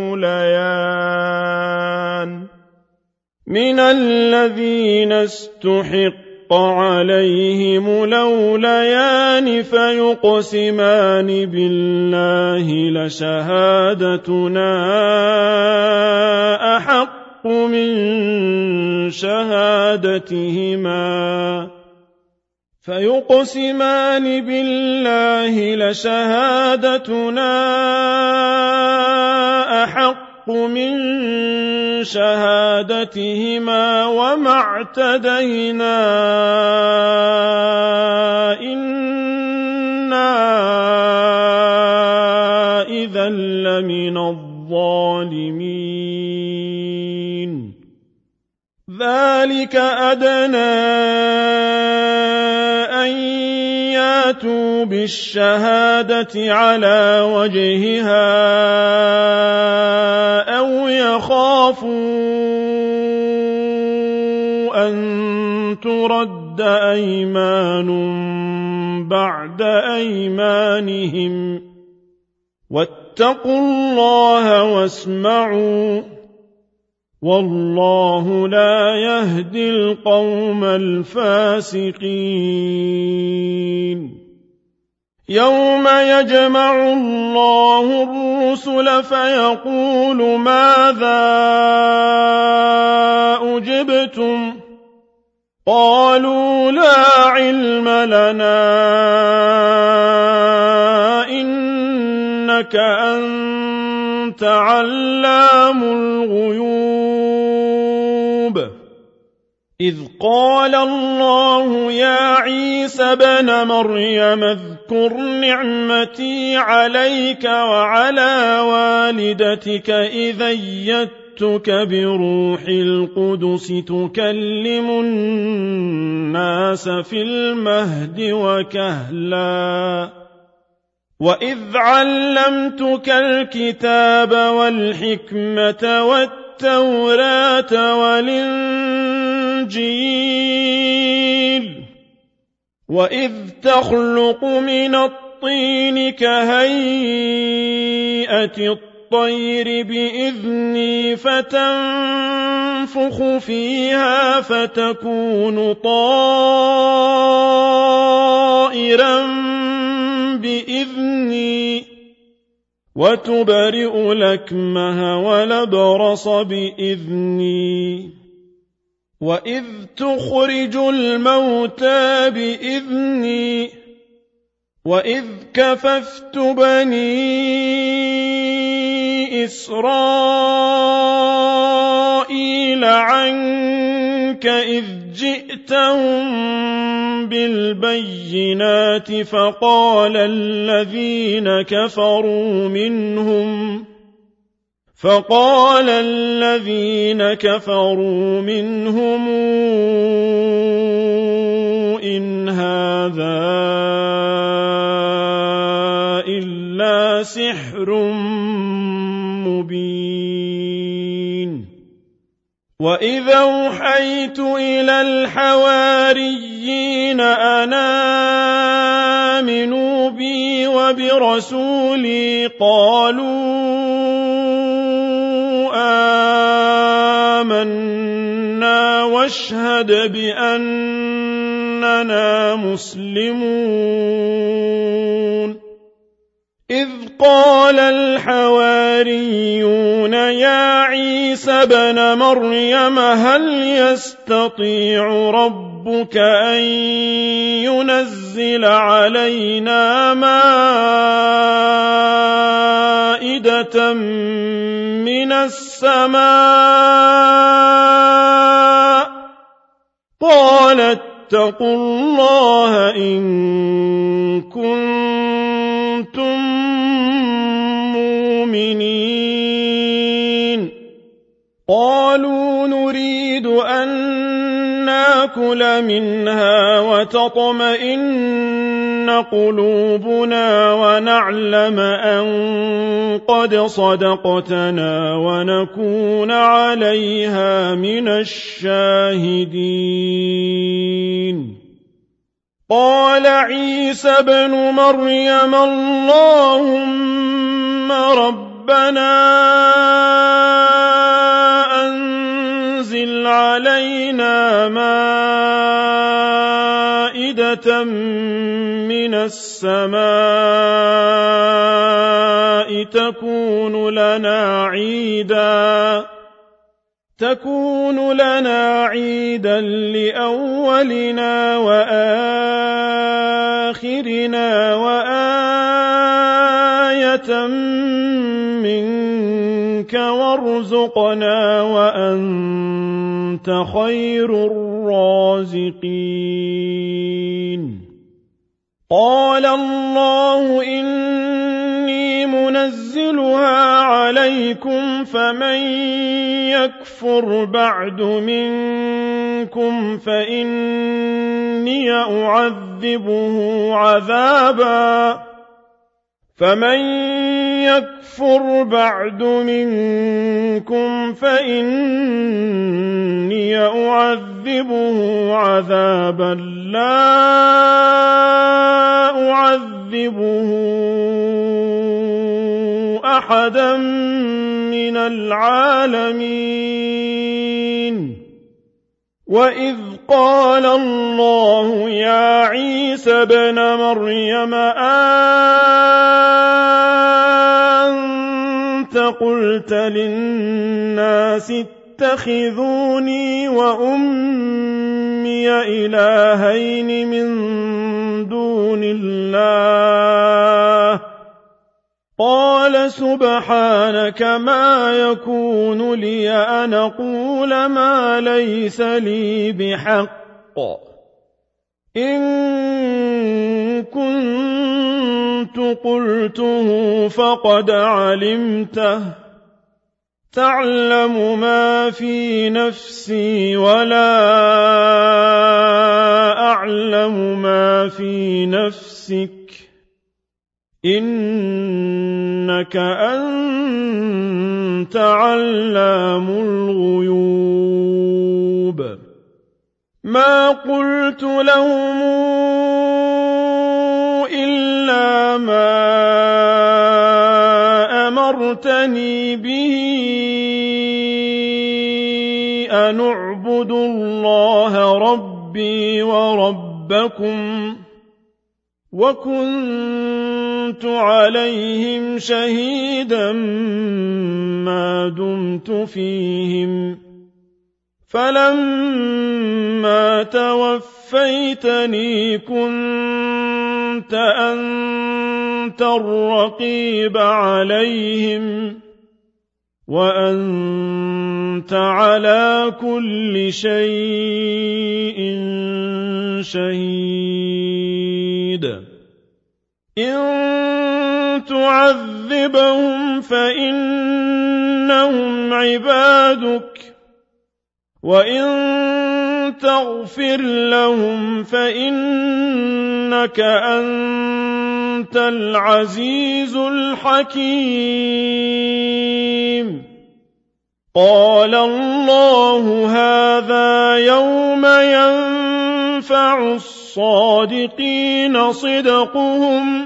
الأوليان فيقسمان بالله لشهادتنا أحق من شهادتهما وما اعتدينا إنا إذا لمن الظالمين ذلك أدنى أن ياتوا بالشهادة على وجهها أو يخافوا أن ترد أيمان بعد أيمانهم واتقوا الله واسمعوا والله لا يهدي القوم الفاسقين يوم يجمع الله الرسل فيقول ماذا أجبتم قالوا لا علم لنا إنك أنت علام الغيوب إذ قال الله يا عيسى ابن مريم اذكر نعمتي عليك وعلى والدتك إذ أيدتك بروح القدس تكلم الناس في المهد وكهلا وإذ علمتك الكتاب والحكمة والتوراة والإنجيل وإذ تخلق من الطين كهيئة الطير بإذني فتنفخ فيها فتكون طائرا بإذني وتبرئ الأكمه والأبرص بإذني وإذ تخرج الموتى بإذني وإذ كففت بني إسرائيل عنك إذ جئتهم بالبينات فقال الذين كفروا منهم إن هذا إلا سحر مبين وإذا أوحيت إلى الحواريين أن آمنوا بي وبرسولي قالوا آمنا واشهد بأننا مسلمون إذ قال الحواريون يا عيسى ابن مريم هل يستطيع ربك أن ينزل علينا مائدة من السماء قال اتقوا الله إن كنتم مؤمنين قالوا نريد أن ناكل منها وتطمئن قلوبنا ونعلم أن قد صدقتنا ونكون عليها من الشاهدين قال عيسى ابن مريم اللهم ربنا أنزل علينا مائدة من السماء تكون لنا عيدا لأولنا وآخرنا وآية منك وارزقنا وأنت خير الرازقين قال الله إني منزلها عليكم فمن يكفر بعد منكم فإني أعذبه عذابا لا أعذبه أحدا من العالمين وإذ قال الله يا عيسى ابن مريم أنت قلت للناس اتخذوني وأمي إلهين من دون الله قال سبحانك ما يكون لي أن أقول ما ليس لي بحق إن كنت قلته فقد علمته تعلم ما في نفسي ولا أعلم ما في نفسك إنك أنت علام الغيوب ما قلت لهم إلا ما أمرتني به أن اعبدوا الله ربي وربكم وكنت عليهم شهيدا ما دمت فيهم فلما توفيتني كنت أنت الرقيب عليهم وأنت وأنت على كل شيء شهيد إن تعذبهم فإنهم عبادك وإن تغفر لهم فإنك أنت العزيز الحكيم قال الله هذا يوم ينفع الصادقين صدقهم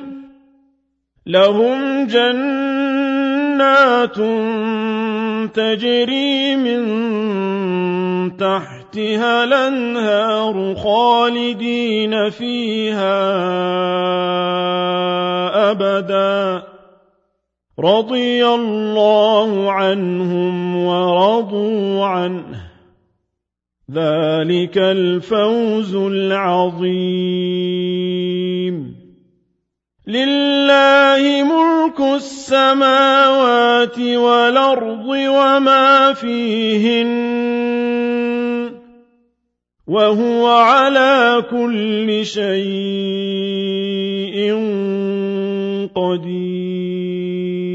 لهم جنات تجري من تحتها الأنهار خالدين فيها أبدا رضي الله عنهم ورضوا عنه ذلك الفوز العظيم لله ملك السماوات والأرض وما فيهن وهو على كل شيء قدير